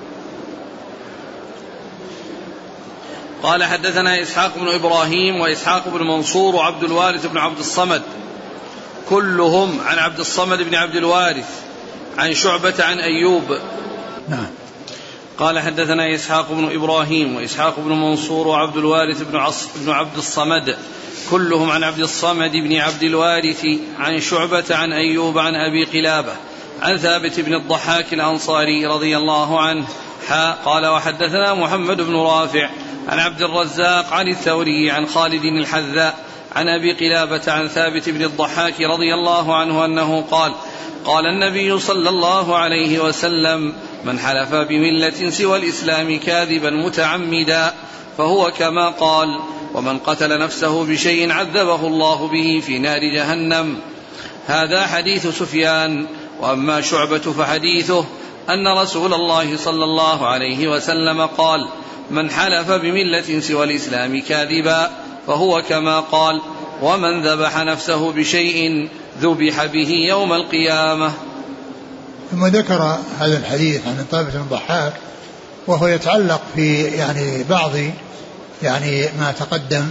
قال حدثنا إسحاق بن إبراهيم وإسحاق بن منصور وعبد الوارث بن عبد الصمد كلهم عن عبد الصمد بن عبد الوارث عن شعبة عن أيوب نعم. قال حدثنا إسحاق بن إبراهيم وإسحاق بن منصور وعبد الوارث بن عبد الصمد كلهم عن عبد الصمد بن عبد الوارث عن شعبة عن أيوب عن أبي قلابة عن ثابت بن الضحاك الأنصاري رضي الله عنه. قال وحدثنا محمد بن رافع عن عبد الرزاق عن الثوري عن خالد الحذاء عن أبي قلابة عن ثابت بن الضحاك رضي الله عنه أنه قال قال النبي صلى الله عليه وسلم من حلف بملة سوى الإسلام كاذبا متعمدا فهو كما قال ومن قتل نفسه بشيء عذبه الله به في نار جهنم. هذا حديث سفيان. وأما شعبة فحديثه أن رسول الله صلى الله عليه وسلم قال من حلف بملة سوى الإسلام كاذبا فهو كما قال ومن ذبح نفسه بشيء ذبح به يوم القيامة. ثم ذكر هذا الحديث عن ثابت بن الضحاك وهو يتعلق في يعني بعض يعني ما تقدم،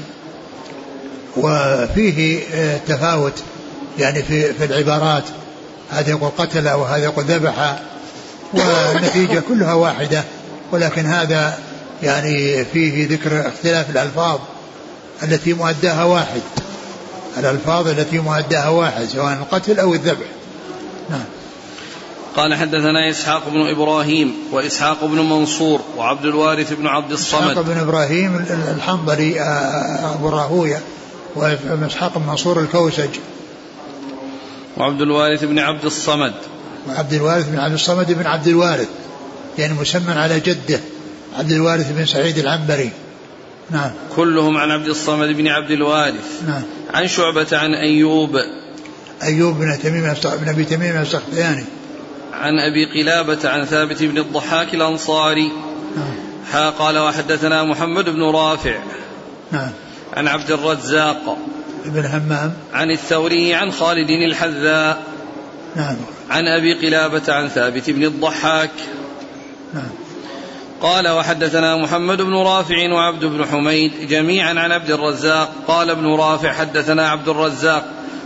وفيه تفاوت يعني في, في العبارات، هذا يقول قتل وهذا يقول ذبح، والنتيجة كلها واحدة، ولكن هذا يعني فيه ذكر اختلاف الألفاظ التي مؤداها واحد، الألفاظ التي مؤداها واحد سواء القتل أو الذبح. نعم. قال حدثنا إسحاق بن إبراهيم وإسحاق بن منصور وعبد الوارث بن عبد الصمد. إسحاق بن إبراهيم الحنظلي أبو راهوية، وإسحاق بن منصور الكوسج، وعبد الوارث بن عبد الصمد وعبد الوارث بن عبد الصمد بن عبد الوارث يعني مسمى على جده عبد الوارث بن سعيد العنبري. نعم. كلهم عن عبد الصمد بن عبد الوارث. نعم. عن شعبة عن أيوب أيوب بن تميم بن أبي تميم السختياني عن أبي قلابة عن ثابت بن الضحاك الأنصاري. نعم. قال وحدثنا محمد بن رافع. نعم. عن عبد الرزاق بن همام عن الثوري عن خالد الحذاء. نعم. عن أبي قلابة عن ثابت بن الضحاك. نعم. قال وحدثنا محمد بن رافع وعبد بن حميد جميعا عن عبد الرزاق. قال ابن رافع حدثنا عبد الرزاق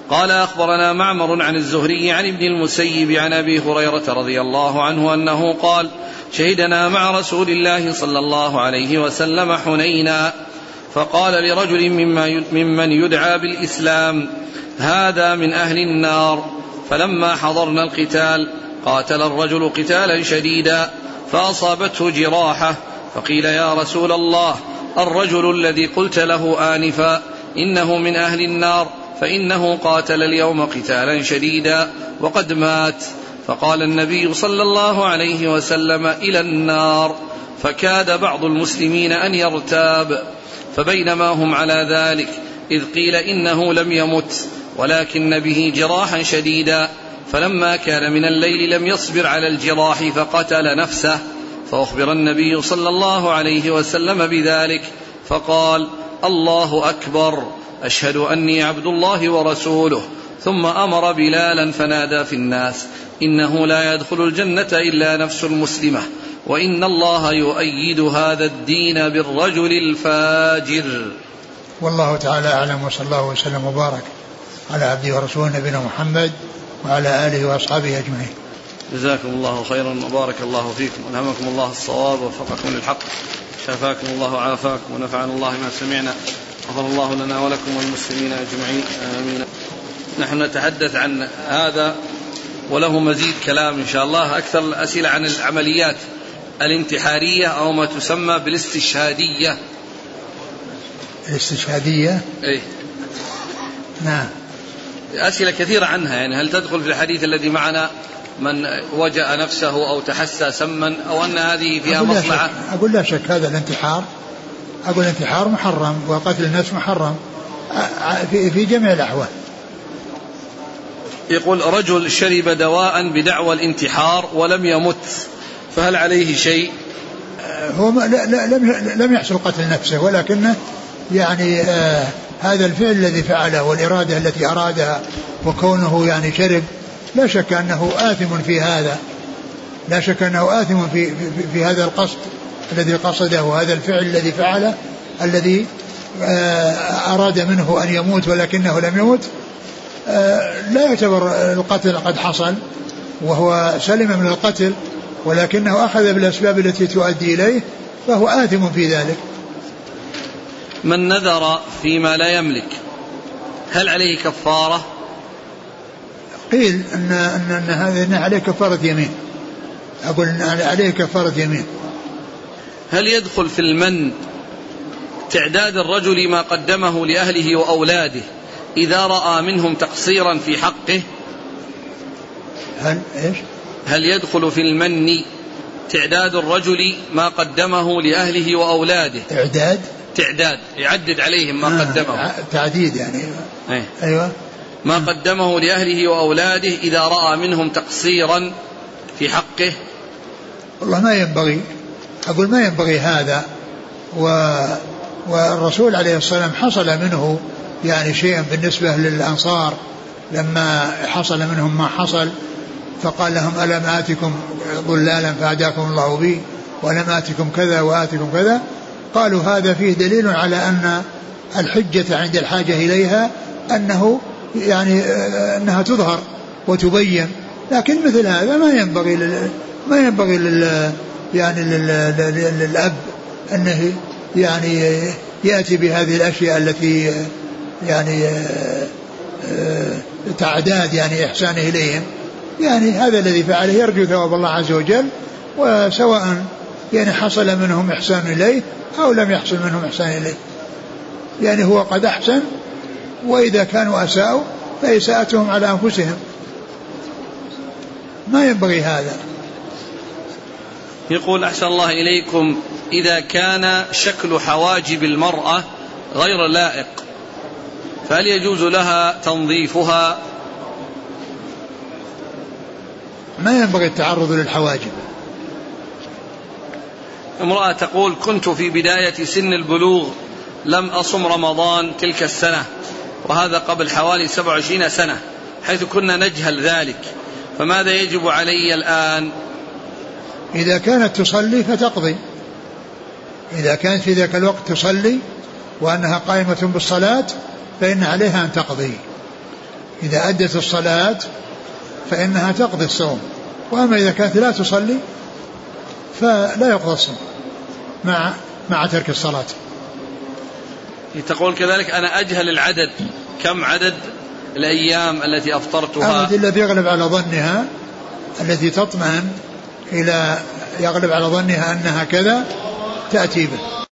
قال أخبرنا معمر عن الزهري عن ابن المسيب عن أبي هريرة رضي الله عنه أنه قال شهدنا مع رسول الله صلى الله عليه وسلم حنينا فقال لرجل ممن يدعى بالإسلام هذا من أهل النار. فلما حضرنا القتال قاتل الرجل قتالا شديدا فأصابته جراحة فقيل يا رسول الله الرجل الذي قلت له آنفا إنه من أهل النار فإنه قاتل اليوم قتالا شديدا وقد مات. فقال النبي صلى الله عليه وسلم إلى النار. فكاد بعض المسلمين أن يرتاب فبينما هم على ذلك إذ قيل إنه لم يمت ولكن به جراحا شديدا فلما كان من الليل لم يصبر على الجراح فقتل نفسه. فأخبر النبي صلى الله عليه وسلم بذلك فقال الله أكبر أشهد أني عبد الله ورسوله. ثم أمر بلالا فنادى في الناس إنه لا يدخل الجنة إلا نفس مسلمة وإن الله يؤيد هذا الدين بالرجل الفاجر. والله تعالى أعلم وصلى الله وسلم وبارك على عبده ورسوله نبينا محمد وعلى آله وأصحابه أجمعين. جزاكم الله خيرا وبارك الله فيكم ونهمكم الله الصواب ووفقكم للحق شفاكم الله وعافاكم ونفعنا الله ما سمعنا غفر الله لنا ولكم والمسلمين أجمعين آمين. نحن نتحدث عن هذا وله مزيد كلام إن شاء الله. أكثر الأسئلة عن العمليات الانتحارية أو ما تسمى بالاستشهادية. الاستشهادية إيه؟ نعم أسئلة كثيرة عنها يعني هل تدخل في الحديث الذي معنا من وجأ نفسه أو تحسى سما أو أن هذه فيها أقول مصلحة؟ أقول لا شك هذا الانتحار أقول الانتحار محرم وقتل النفس محرم في, في جميع الأحوال. يقول رجل شرب دواء بدعوى الانتحار ولم يمت فهل عليه شيء؟ هو لا لا لم لم يحصل قتل نفسه ولكنه يعني آه هذا الفعل الذي فعله والإرادة التي أرادها وكونه يعني شرب لا شك أنه آثم في هذا لا شك أنه آثم في, في, في هذا القصد الذي قصده وهذا الفعل الذي فعله الذي آه أراد منه أن يموت ولكنه لم يمت. آه لا يعتبر القتل قد حصل وهو سلم من القتل ولكنه أخذ بالأسباب التي تؤدي إليه فهو آثم في ذلك. من نذر فيما لا يملك هل عليه كفارة؟ قيل أن, أن, أن هذا عليه كفارة يمين. أقول أن عليه كفارة يمين. هل يدخل في المن تعداد الرجل ما قدمه لأهله وأولاده إذا رأى منهم تقصيرا في حقه؟ هل إيش؟ هل يدخل في المن تعداد الرجل ما قدمه لأهله وأولاده؟ إعداد تعداد يعدد عليهم ما آه قدمه تعديد يعني أيه. أيوة ما قدمه لأهله وأولاده إذا رأى منهم تقصيرا في حقه. والله ما ينبغي أقول ما ينبغي هذا و والرسول عليه الصلاة والسلام حصل منه يعني شيئا بالنسبة للأنصار لما حصل منهم ما حصل فقال لهم ألم آتكم ضلالا فهداكم الله بي ولم آتكم كذا وآتكم كذا. قالوا هذا فيه دليل على أن الحجة عند الحاجة إليها أنه يعني أنها تظهر وتبين لكن مثل هذا ما ينبغي لل ما ينبغي لل يعني لل للأب أنه يعني يأتي بهذه الأشياء التي يعني تعداد يعني إحسانه إليهم. يعني هذا الذي فعله يرجو ثواب الله عز وجل وسواء يعني حصل منهم إحسان إليه أو لم يحصل منهم إحسان إليه يعني هو قد أحسن وإذا كانوا أساءوا فإساءتهم على أنفسهم ما ينبغي هذا. يقول أحسن الله إليكم إذا كان شكل حواجب المرأة غير لائق فهل يجوز لها تنظيفها؟ ما ينبغي التعرض للحواجب. امرأة تقول كنت في بداية سن البلوغ لم أصم رمضان تلك السنة وهذا قبل حوالي سبع وعشرين سنة حيث كنا نجهل ذلك فماذا يجب علي الآن؟ إذا كانت تصلي فتقضي إذا كانت في ذاك الوقت تصلي وأنها قائمة بالصلاة فإن عليها أن تقضي. إذا أدت الصلاة فإنها تقضي الصوم، وأما إذا كانت لا تصلي فلا يقضى الصوم مع مع ترك الصلاة. تقول كذلك أنا أجهل العدد، كم عدد الأيام التي أفطرتها؟ أبد إلا بيغلب على ظنها التي تطمئن إلى يغلب على ظنها أنها كذا تأتي به.